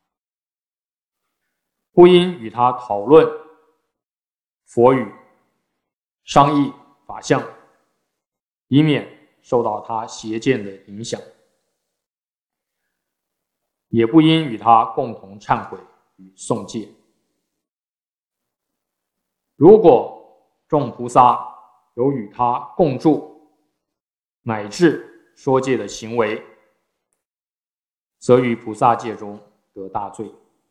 不应与他讨论佛语、商议法相，以免受到他邪见的影响，也不应与他共同忏悔与诵戒。如果众菩萨有与他共住乃至说戒的行为，则于菩萨戒中得大罪。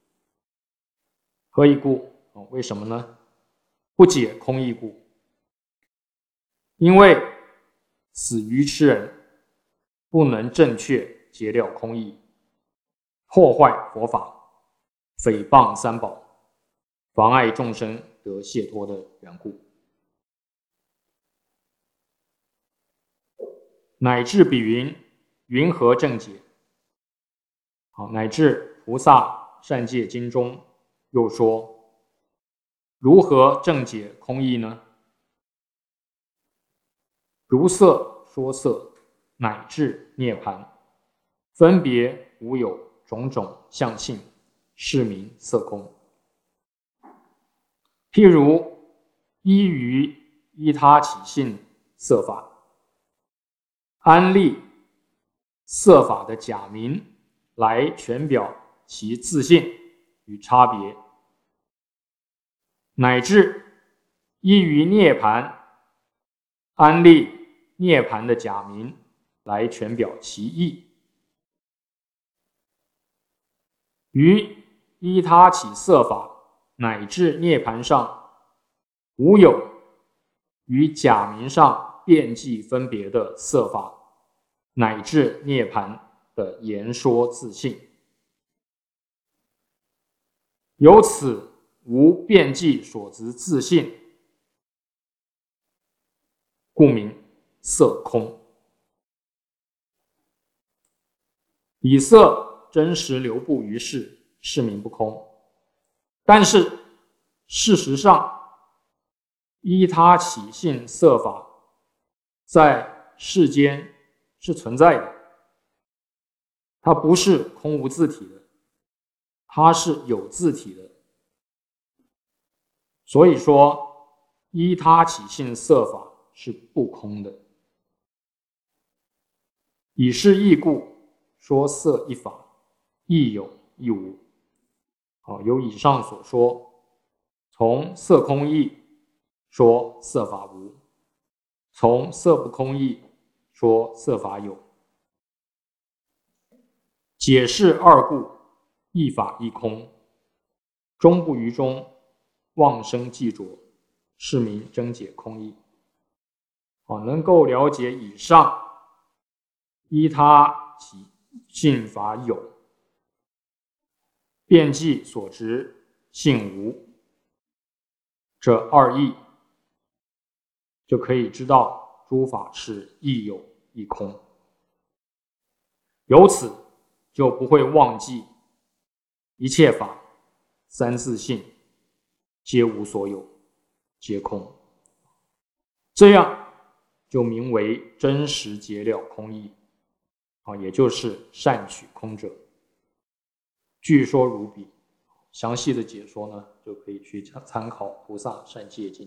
何以故？为什么呢？不解空义故。因为此愚痴人不能正确结了空义，破坏佛法，诽谤三宝，妨碍众生得解脱的缘故，乃至比云何正解？好，乃至菩萨善戒经中又说，如何正解空义呢？如色说色，乃至涅槃，分别无有种种相性，是名色空。譬如依于依他起性色法，安立色法的假名来全表其自性与差别，乃至依于涅槃，安立涅槃的假名来全表其意，于依他起色法乃至涅槃上，无有于假名上遍计分别的色法，乃至涅槃的言说自性，由此无遍计所执自性，故名色空。以色真实流布于世，是名不空。但是事实上，依他起性色法在世间是存在的，它不是空无自体的，它是有自体的。所以说，依他起性色法是不空的。以是义故，说色一法，亦有亦无。由以上所说，从色空义说色法无，从色不空义说色法有。解释二故，一法一空，终不于中，妄生寂着，是名真解空义。能够了解以上依他起性法有，遍计所执性无这二义，就可以知道诸法是亦有亦空。由此就不会忘记一切法三自性皆无所有，皆空，这样就名为真实解了空义，也就是善取空者。据说如彼，详细的解说呢，就可以去参考《菩萨善戒经》。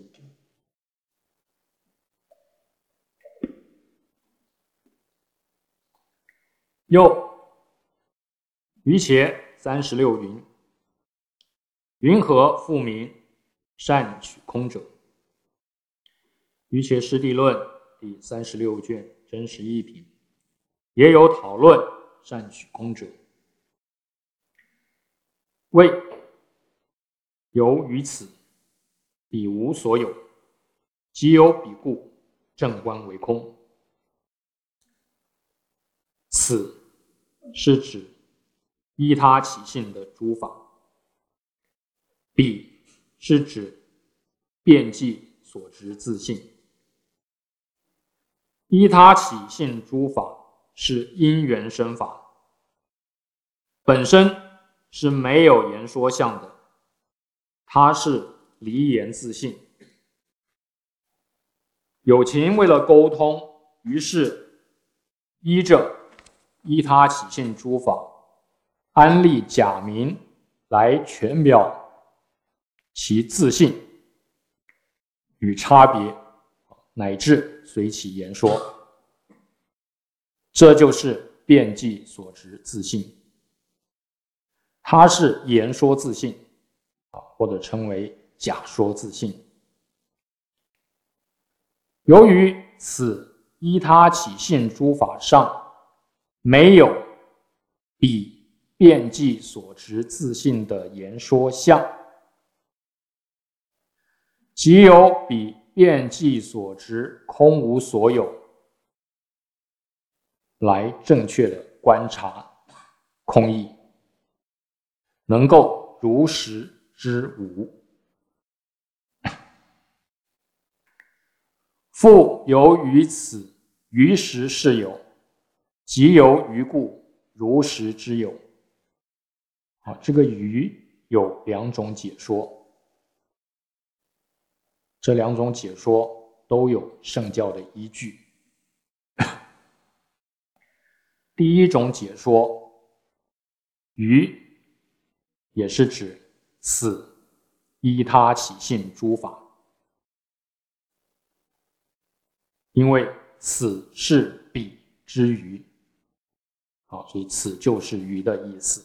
又余伽36云：云何复名善取空者？余伽师地论第36卷真实义品也有讨论善取空者。谓由于此，彼无所有，即有彼故，正观为空。此是指依他起性的诸法，彼是指遍计所执自性。依他起性诸法是因缘生法，本身是没有言说相的，它是离言自性。有情为了沟通，于是依他起性诸法，安立假名来全表其自性与差别，乃至随其言说，这就是遍计所执自性。它是言说自性，或者称为假说自性。由于此依他起性诸法上没有彼遍计所执自性的言说相，即有彼遍计所执空无所有来正确的观察空义，能够如实知无。复由于此于实是有，即由于故如实之有。这个于有两种解说，这两种解说都有圣教的依据。第一种解说，于也是指此依他起信诸法，因为此是彼之于，所以此就是于的意思。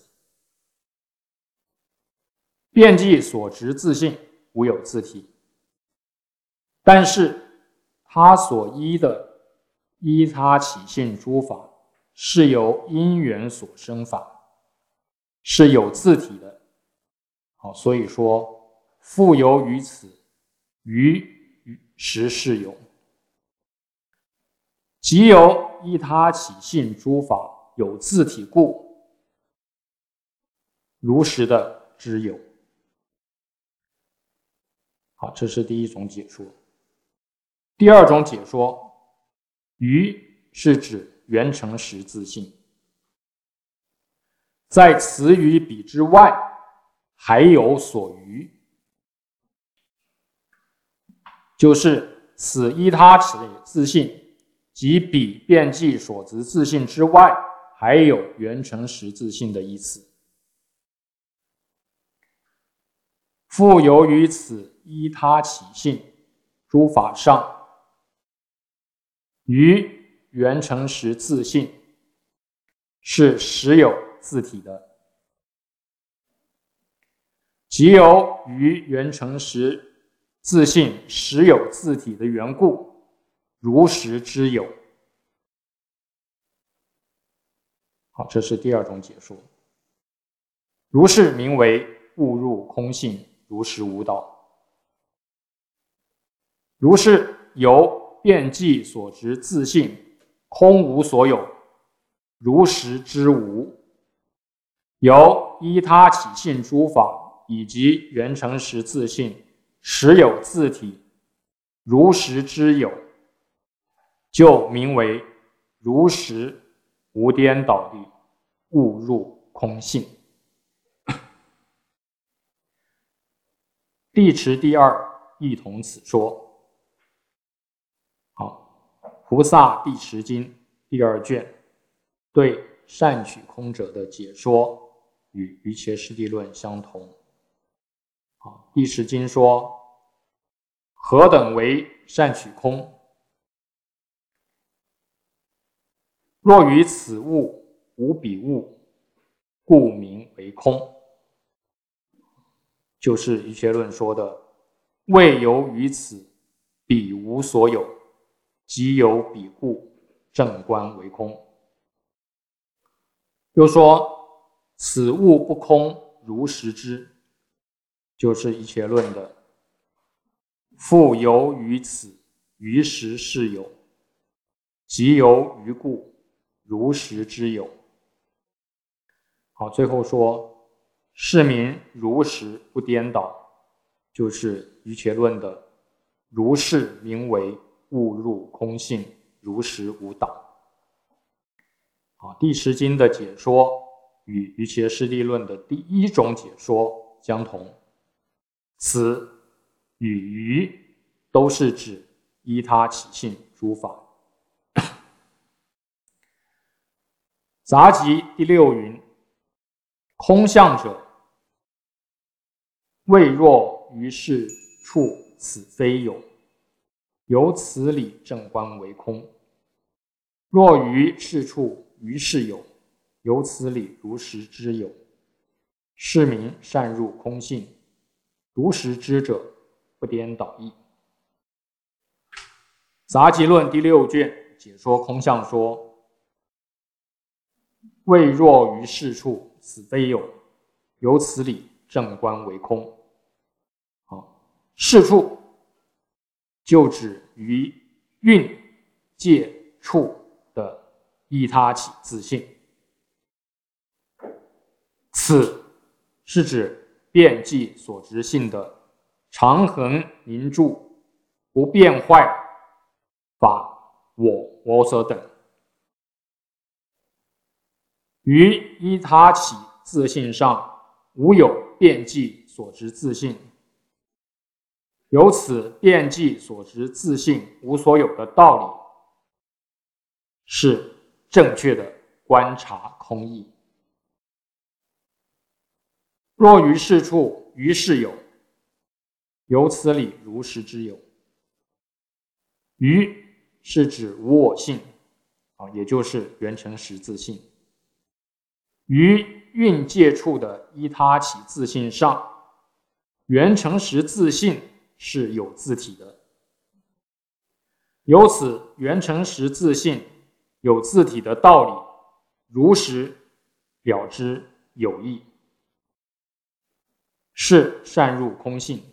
遍计所执自性无有自体，但是他所依的依他起信诸法是由因缘所生法，是有自体的。所以说复由于此于实是有，即由依他起信诸法有自体故，如实的知有。这是第一种解说。第二种解说，于是指缘成实自性，在此与彼之外还有所余，就是此依他起自性及彼遍计所执自性之外还有缘成实自性的意思。复由于此依他起性诸法上于缘成实自性是实有自体的，即由于缘成实自性实有自体的缘故，如实之有。这是第二种解说。如是名为误入空性，如实无道。如是由遍计所执自性空无所有，如实之无，由依他起信诸法以及缘成实自性实有自体，如实之有，就名为如实无颠倒地误入空性。地持第二亦同此说。菩萨地持经第二卷对善取空者的解说与瑜伽师地论相同。地持经说，何等为善取空？若于此物无彼物，故名为空。就是瑜伽论说的，未由于此彼无所有，即有彼故，正观为空。又说此物不空，如实知，就是瑜伽论的复由于此于实是有，即由于故，如实之有。最后说是名如实不颠倒，就是瑜伽论的如是名为误入空性，如实无倒。地持经的解说与瑜伽师地论的第一种解说相同，此与于都是指依他起信诸法。杂集第六云，空相者，未若于是处此非有，由此理正观为空。若于是处于是有，由此理如实之有，是名善入空性，如实知者不颠倒义。杂集论第六卷解说空相说，未若于是处此非有，由此理正观为空。是处就指于蕴界处的依他起自性， 此是指变即所执性的长恒凝住，不变坏法我所等。于依他起自性上，无有变即所执自性，由此变即所执自性无所有的道理，是正确的观察空义。若于是处于是有，由此理如实之有。于是指无我性，也就是缘成实自性。于蕴界处的依他起自性上，缘成实自性是有自体的，由此缘成实自性有自体的道理，如实了之有益，是善入空性。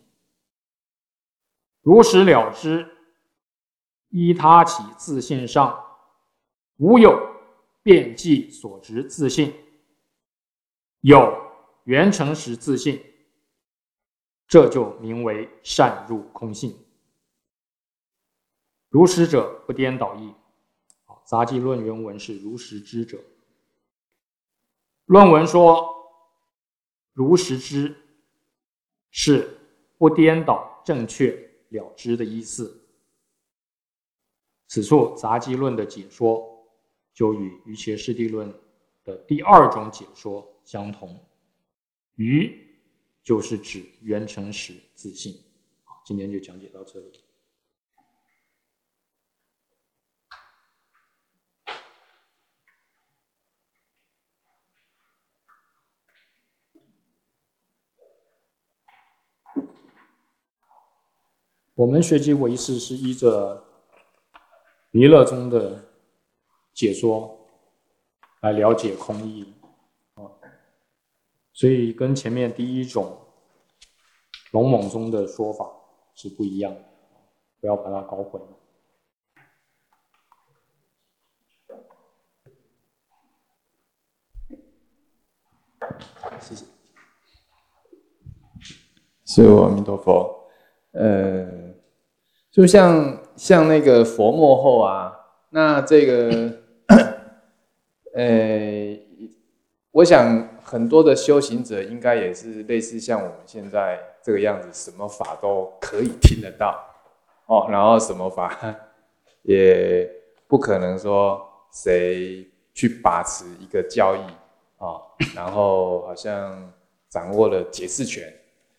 如实了之，依他起自性上，无有变即所执自性，有缘成实自性，这就名为善入空性。如实者不颠倒义。杂记论原文是如实知者。论文说如实知是不颠倒正确了知的意思。此处杂记论的解说就与瑜伽师地论的第二种解说相同。于就是指缘成实自性。今天就讲解到这里。我们学习唯识是依着弥勒宗的解说来了解空义，所以跟前面第一种龙猛宗的说法是不一样的，不要把它搞混了。谢谢。 师父阿弥陀佛。就像那个佛末后啊，那这个我想很多的修行者应该也是类似像我们现在这个样子，什么法都可以听得到哦，然后什么法也不可能说谁去把持一个教义哦，然后好像掌握了解释权。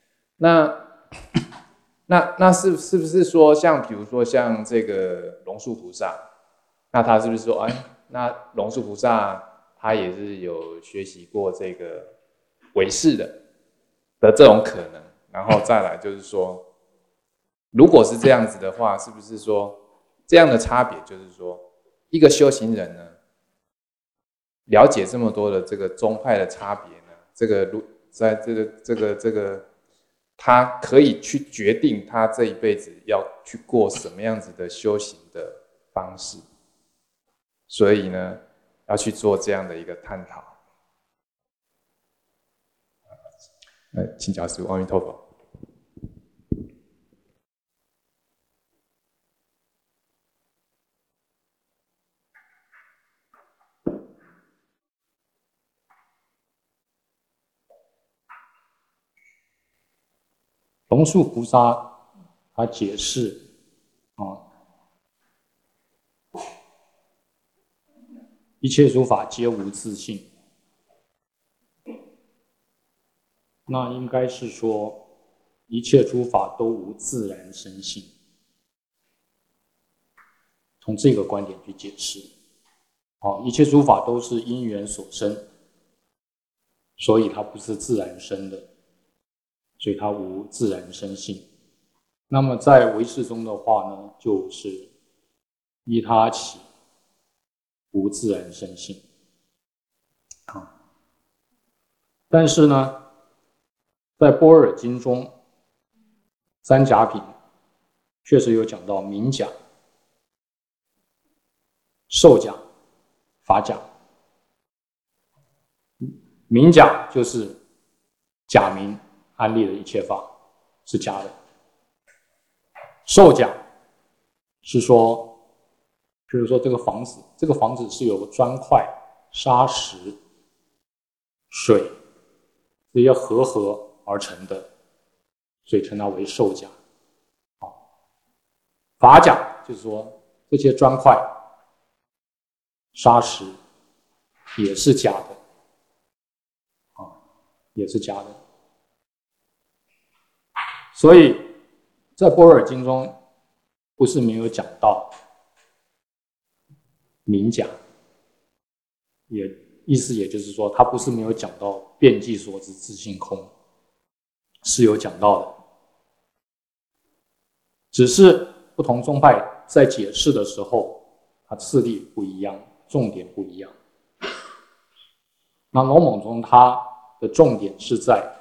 那是不是说，像比如说像这个龙树菩萨，那他是不是说，那龙树菩萨他也是有学习过这个唯识的这种可能？然后再来就是说，如果是这样子的话，是不是说这样的差别就是说，一个修行人呢，了解这么多的这个宗派的差别呢，这个在这个。他可以去决定他这一辈子要去过什么样子的修行的方式，所以呢，要去做这样的一个探讨。请教师父，阿弥陀佛。 龙树菩萨他解释一切诸法皆无自性，那应该是说一切诸法都无自然生性，从这个观点去解释。一切诸法都是因缘所生，所以它不是自然生的，所以它无自然生性。那么在唯识中的话呢，就是依他起无自然生性。但是呢，在般若经中，三假品确实有讲到明假、受假、法假。 明假就是假名安立的一切法是假的，受假是说，比如说这个房子是由砖块、砂石、水这些合而成的，所以称它为受假。法假就是说这些砖块、砂石也是假的，也是假的。所以在《般若经》中，不是没有讲到明假，意思也就是说，他不是没有讲到遍计所知自性空，是有讲到的，只是不同宗派在解释的时候，它次第不一样，重点不一样。那龙猛宗它的重点是在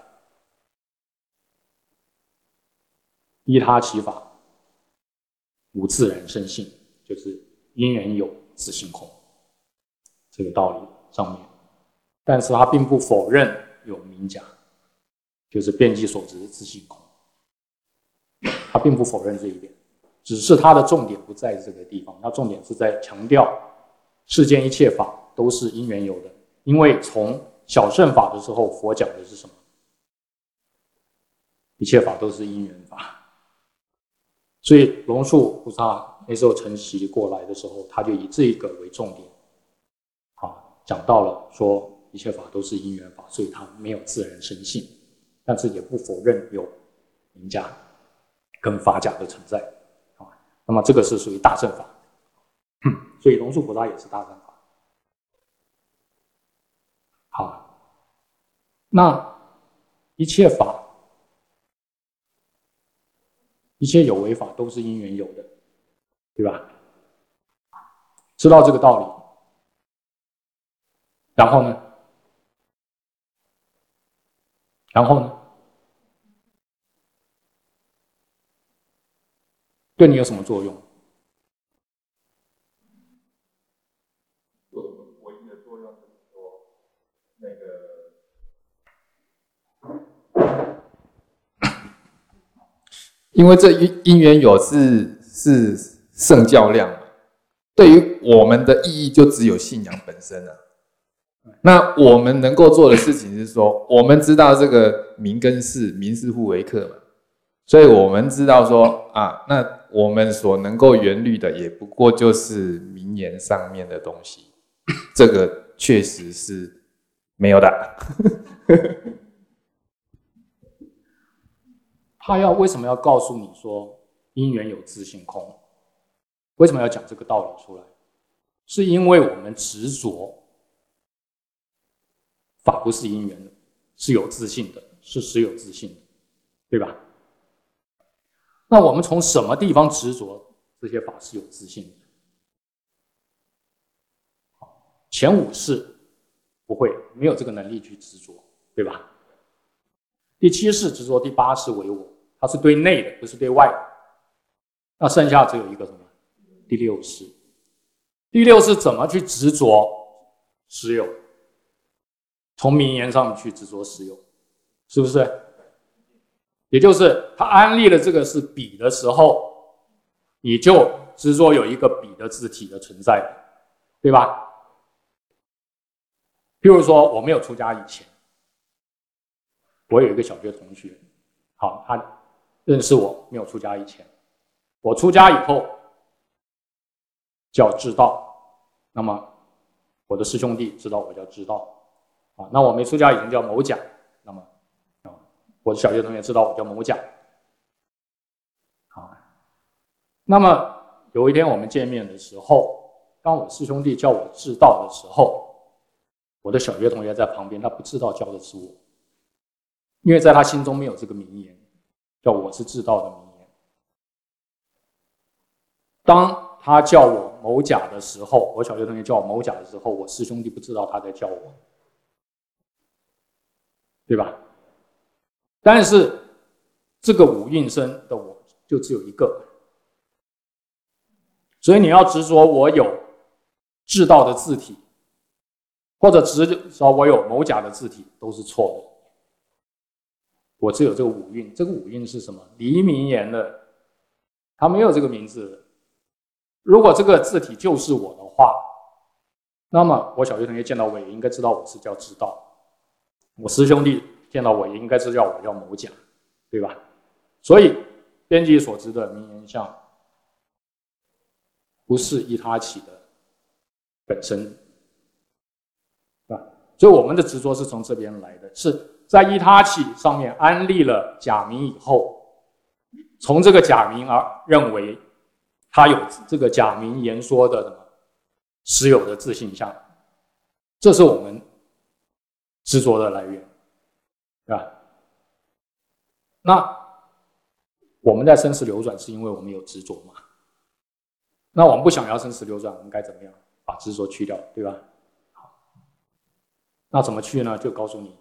依他其法，无自然生性，就是因缘有自性空这个道理上面，但是他并不否认有明假，就是遍计所知自性空，他并不否认这一点，只是他的重点不在这个地方，他重点是在强调世间一切法都是因缘有的，因为从小乘法的时候，佛讲的是什么？一切法都是因缘法。所以龙树菩萨那时候承袭过来的时候，他就以这个为重点，讲到了说一切法都是因缘法，所以它没有自然生性，但是也不否认有明假跟法假的存在。那么这个是属于大乘法，所以龙树菩萨也是大乘法。好，那一切法。一切有为法都是因缘有的，对吧？知道这个道理，然后呢？对你有什么作用？ 唯一的作用就是说，因为这因缘有是圣教量嘛，对于我们的意义就只有信仰本身了。那我们能够做的事情是说，我们知道这个名跟事，名是互为客嘛，所以我们知道说那我们所能够缘虑的也不过就是名言上面的东西，这个确实是没有的。 他为什么要告诉你说因缘有自性空？为什么要讲这个道理出来？是因为我们执着法不是因缘的，是有自性的，是实有自性的，对吧？那我们从什么地方执着这些法是有自性的？前五世不会，没有这个能力去执着，对吧？第七世执着，第八世为我，它是对内的，不是对外的。那剩下只有一个什么？第六世。第六世怎么去执着实有？从名言上去执着实有，是不是？也就是他安立了这个是彼的时候，你就执着有一个彼的字体的存在，对吧？譬如说我没有出家以前，我有一个小学同学，好，他认识我没有出家以前，我出家以后叫知道，那么我的师兄弟知道我叫知道，那我没出家以前叫某甲，那么我的小学同学知道我叫某甲，那么有一天我们见面的时候，当我师兄弟叫我知道的时候，我的小学同学在旁边，他不知道叫的是我，因为在他心中没有这个名言，叫我是知道的名言。当他叫我某甲的时候，我小学同学叫我某甲的时候，我师兄弟不知道他在叫我，对吧？但是这个五蕴身的我就只有一个，所以你要执着我有知道的字体， 或者只要我有某甲的字体都是错的。我只有这个五韵，这个五韵是什么？黎明言的，它没有这个名字。如果这个字体就是我的话，那么我小学同学见到我也应该知道我是叫知道，我师兄弟见到我也应该知道我叫某甲，对吧？所以编辑所知的名言相不是依他起的本身，所以我们的执着是从这边来的，是在依他起上面安立了假名以后，从这个假名而认为他有这个假名言说的什么实有的自性相，这是我们执着的来源，对吧？那我们在生死流转是因为我们有执着嘛？那我们不想要生死流转，我们该怎么样把执着去掉，对吧？那怎么去呢？就告诉你，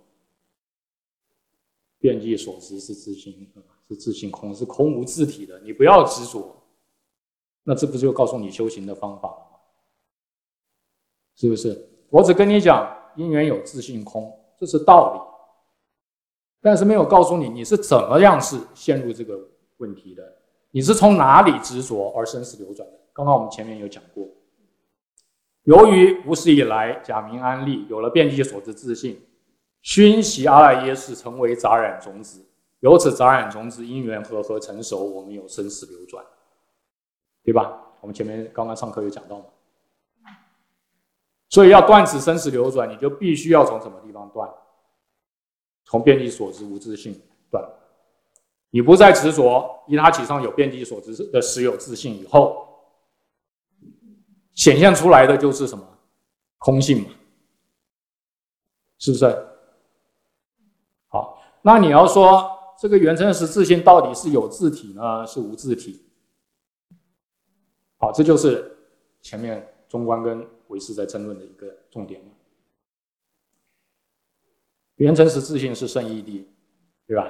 遍计所知是自性，是自性空，是空无自体的，你不要执着。那这不就告诉你修行的方法了吗？是不是？我只跟你讲因缘有自性空，这是道理，但是没有告诉你你是怎么样是陷入这个问题的，你是从哪里执着而生死流转的。刚刚我们前面有讲过，由于无始以来假名安立，有了遍计所知自性，熏习阿赖耶识成为杂染种子，由此杂染种子因缘和合成熟，我们有生死流转，对吧？我们前面刚刚上课有讲到嘛。所以要断此生死流转，你就必须要从什么地方断？从遍计所知无自性断。你不再执着依他起上有遍计所知的实有自性以后，显现出来的就是什么？空性嘛，是不是？好，那你要说这个缘成实自性到底是有自体呢，是无自体？好，这就是前面中观跟唯识在争论的一个重点。缘成实自性是圣义谛，对吧？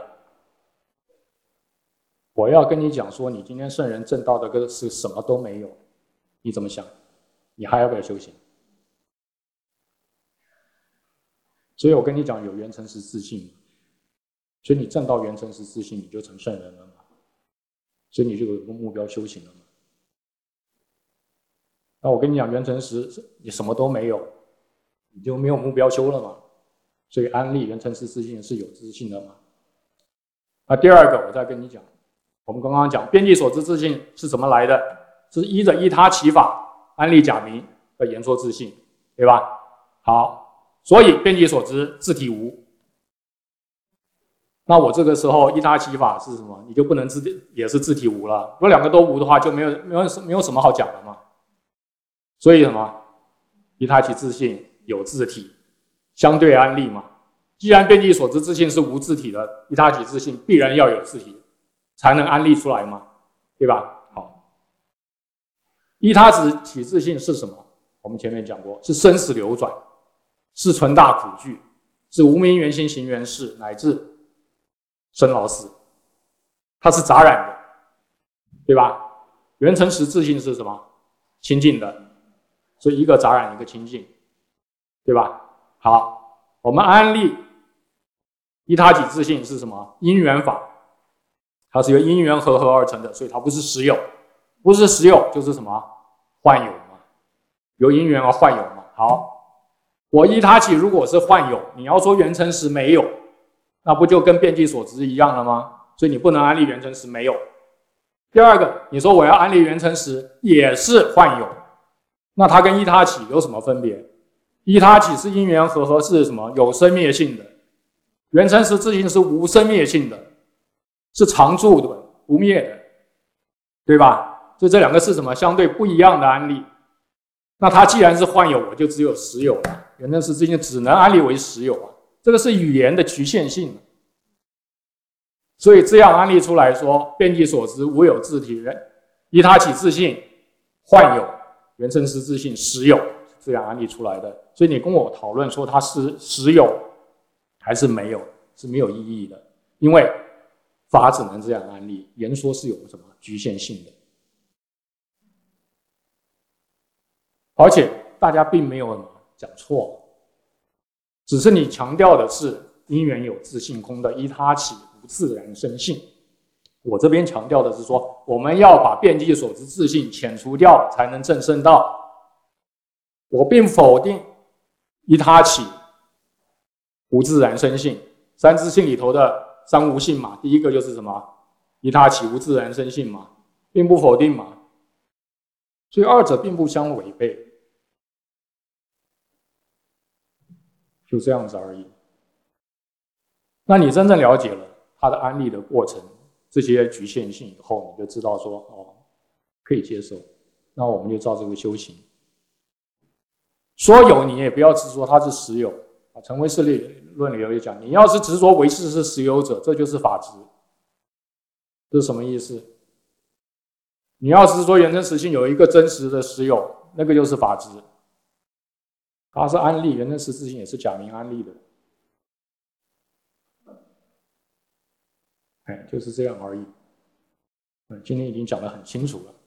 我要跟你讲说，你今天圣人证道的是什么都没有，你怎么想？你还要不要修行？所以我跟你讲，有缘成实自性，所以你证到缘成实自性，你就成圣人了嘛，所以你就有个目标修行了嘛。那我跟你讲，缘成实你什么都没有，你就没有目标修了嘛，所以安立缘成实自性是有自性的嘛。那第二个，我再跟你讲，我们刚刚讲遍计所知自性是怎么来的？是依着依他起法安立假名而言说自性，对吧？好，所以遍计所知自体无。那我这个时候依他起法是什么？你就不能也是自体无了。如果两个都无的话，就没有什么好讲的嘛。所以什么？依他起自性有自体，相对安立嘛。既然遍计所知自性是无自体的，依他起自性必然要有自体，才能安立出来嘛，对吧？好，依他起自性是什么？我们前面讲过，是生死流转，是存大苦具，是无明缘心行缘事，乃至生老死，它是杂染的，对吧？缘成实自性是什么？清净的，所以一个杂染，一个清净，对吧？好，我们安立依他起自性是什么？因缘法，它是由因缘和合而成的，所以它不是实有，不是实有就是什么？幻有嘛，由因缘而幻有嘛。好，我依他起如果是幻有，你要说缘成实没有，那不就跟遍计所知一样了吗？所以你不能安立缘成实没有。第二个，你说我要安立缘成实也是幻有，那它跟依他起有什么分别？依他起是因缘和合，是什么？有生灭性的，缘成实自性是无生灭性的，是常住的，不灭的，对吧？所以这两个是什么？相对不一样的安立。那它既然是幻有，我就只有实有了，缘成实自性只能安立为实有啊，这个是语言的局限性。所以这样安立出来说，遍计所知无有自体，依他起自性幻有，缘成实自性实有，这样安立出来的。所以你跟我讨论说它是实有还是没有，是没有意义的，因为法只能这样安立，言说是有什么局限性的。而且大家并没有讲错， 只是你强调的是因缘有自性空的依他起无自然生性。我这边强调的是说，我们要把遍计所知自性遣除掉，才能证圣道。我并否定依他起无自然生性。三自性里头的三无性嘛，第一个就是什么？依他起无自然生性嘛，并不否定嘛。所以二者并不相违背，就这样子而已。那你真正了解了它的安立的过程，这些局限性以后，你就知道说，哦，可以接受。那我们就照这个修行。说有你也不要执着它是实有啊。成唯识论里有讲，你要是执着唯识是实有者，这就是法执。这是什么意思？你要执着原真实性有一个真实的实有，那个就是法执。它是安立，原真实自性也是假名安立的。就是这样而已。今天已经讲得很清楚了。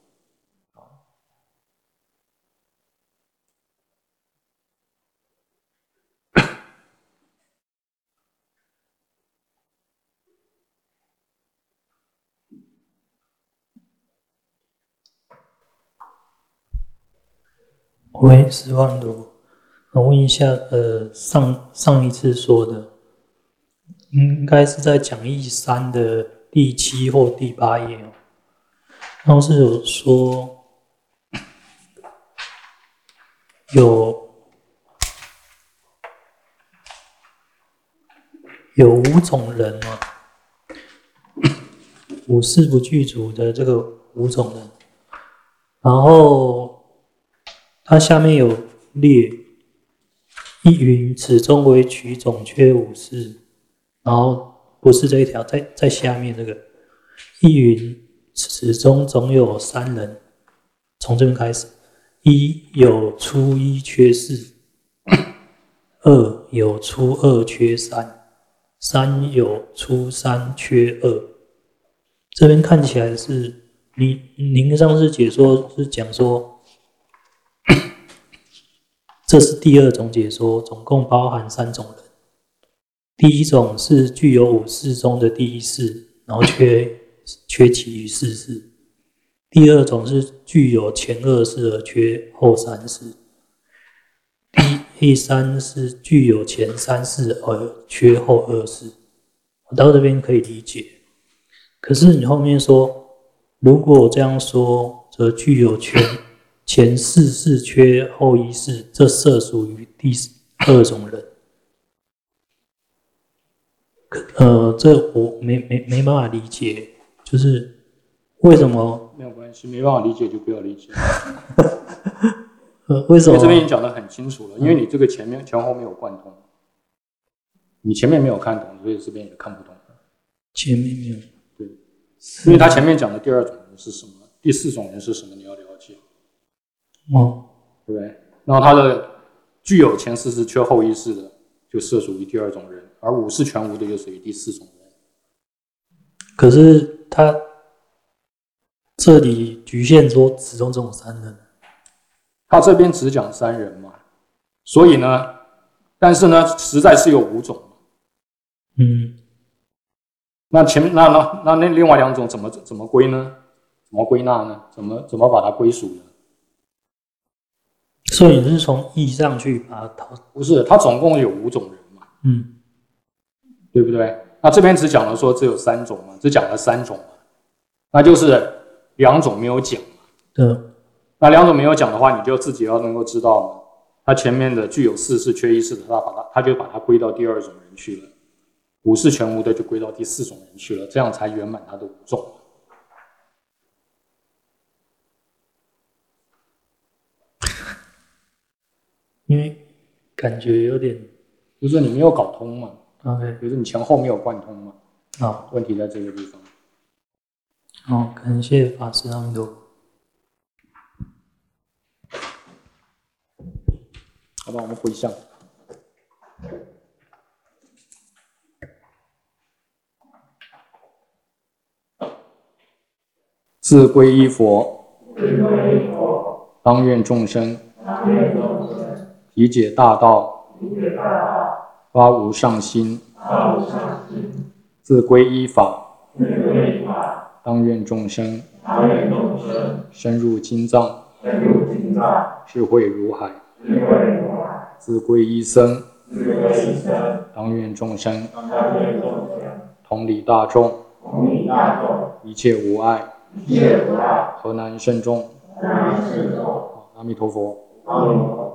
喂，10万多，我问一下，上一次说的，应该是在讲义3的第7或第8页哦。然后是有说有5种人嘛，五事不具足的这个5种人，然后它下面有列一云，此中为取种缺五事，然后不是这一条，在下面这个一云，此中总有3人，从这边开始：一有初1缺4，二有初2缺3，三有初3缺2。这边看起来是您上次解说是讲说，这是第2种解说，总共包含3种人。第一种是具有5事中的第1事，然后缺其余4事。第2种是具有前2事而缺后3事。第3是具有前3事而缺后2事。我到这边可以理解。可是你后面说，如果这样说，则具有前4事缺后1事，这涉属于第2种人。这我没办法理解，就是为什么？ 没有关系，没办法理解就不要理解。 为什么？ 因为这边已经讲得很清楚了，因为你这个前后没有贯通，你前面没有看懂，所以这边也看不懂。 前面没有。 对，因为他前面讲的第2种人是什么，第4种人是什么，你要了解。对不对？然后他的具有前4事缺后1事的，就涉属于第2种人，而5事全无的就属于第4种人。 可是他这里局限说此中总有3人， 他这边只讲3人嘛，所以呢，但是呢，实在是有5种。那另外2种怎么归呢？怎么归纳呢？怎么把它归属呢？ 所以你是从义上去把它不是，它总共有5种人嘛，对不对？那这边只讲了说只有3种嘛，只讲了3种嘛，那就是2种没有讲嘛。 对。 那2种没有讲的话，你就自己要能够知道嘛，它前面的具有4事缺1事的，他就把它归到第2种人去了，5事全无的就归到第4种人去了，这样才圆满它的5种。 因为感觉有点， 就是你没有搞通嘛。 OK， 就是你前后没有贯通嘛。 好， 问题在这个地方。 好，感谢法师阿弥陀佛。 好吧，我们回向。自归依佛，当愿众生理解大道， 发无上心，自归依法，当愿众生深入经藏，智慧如海，自归依僧，当愿众生同理大众，一切无碍，河南慎重。阿弥陀佛。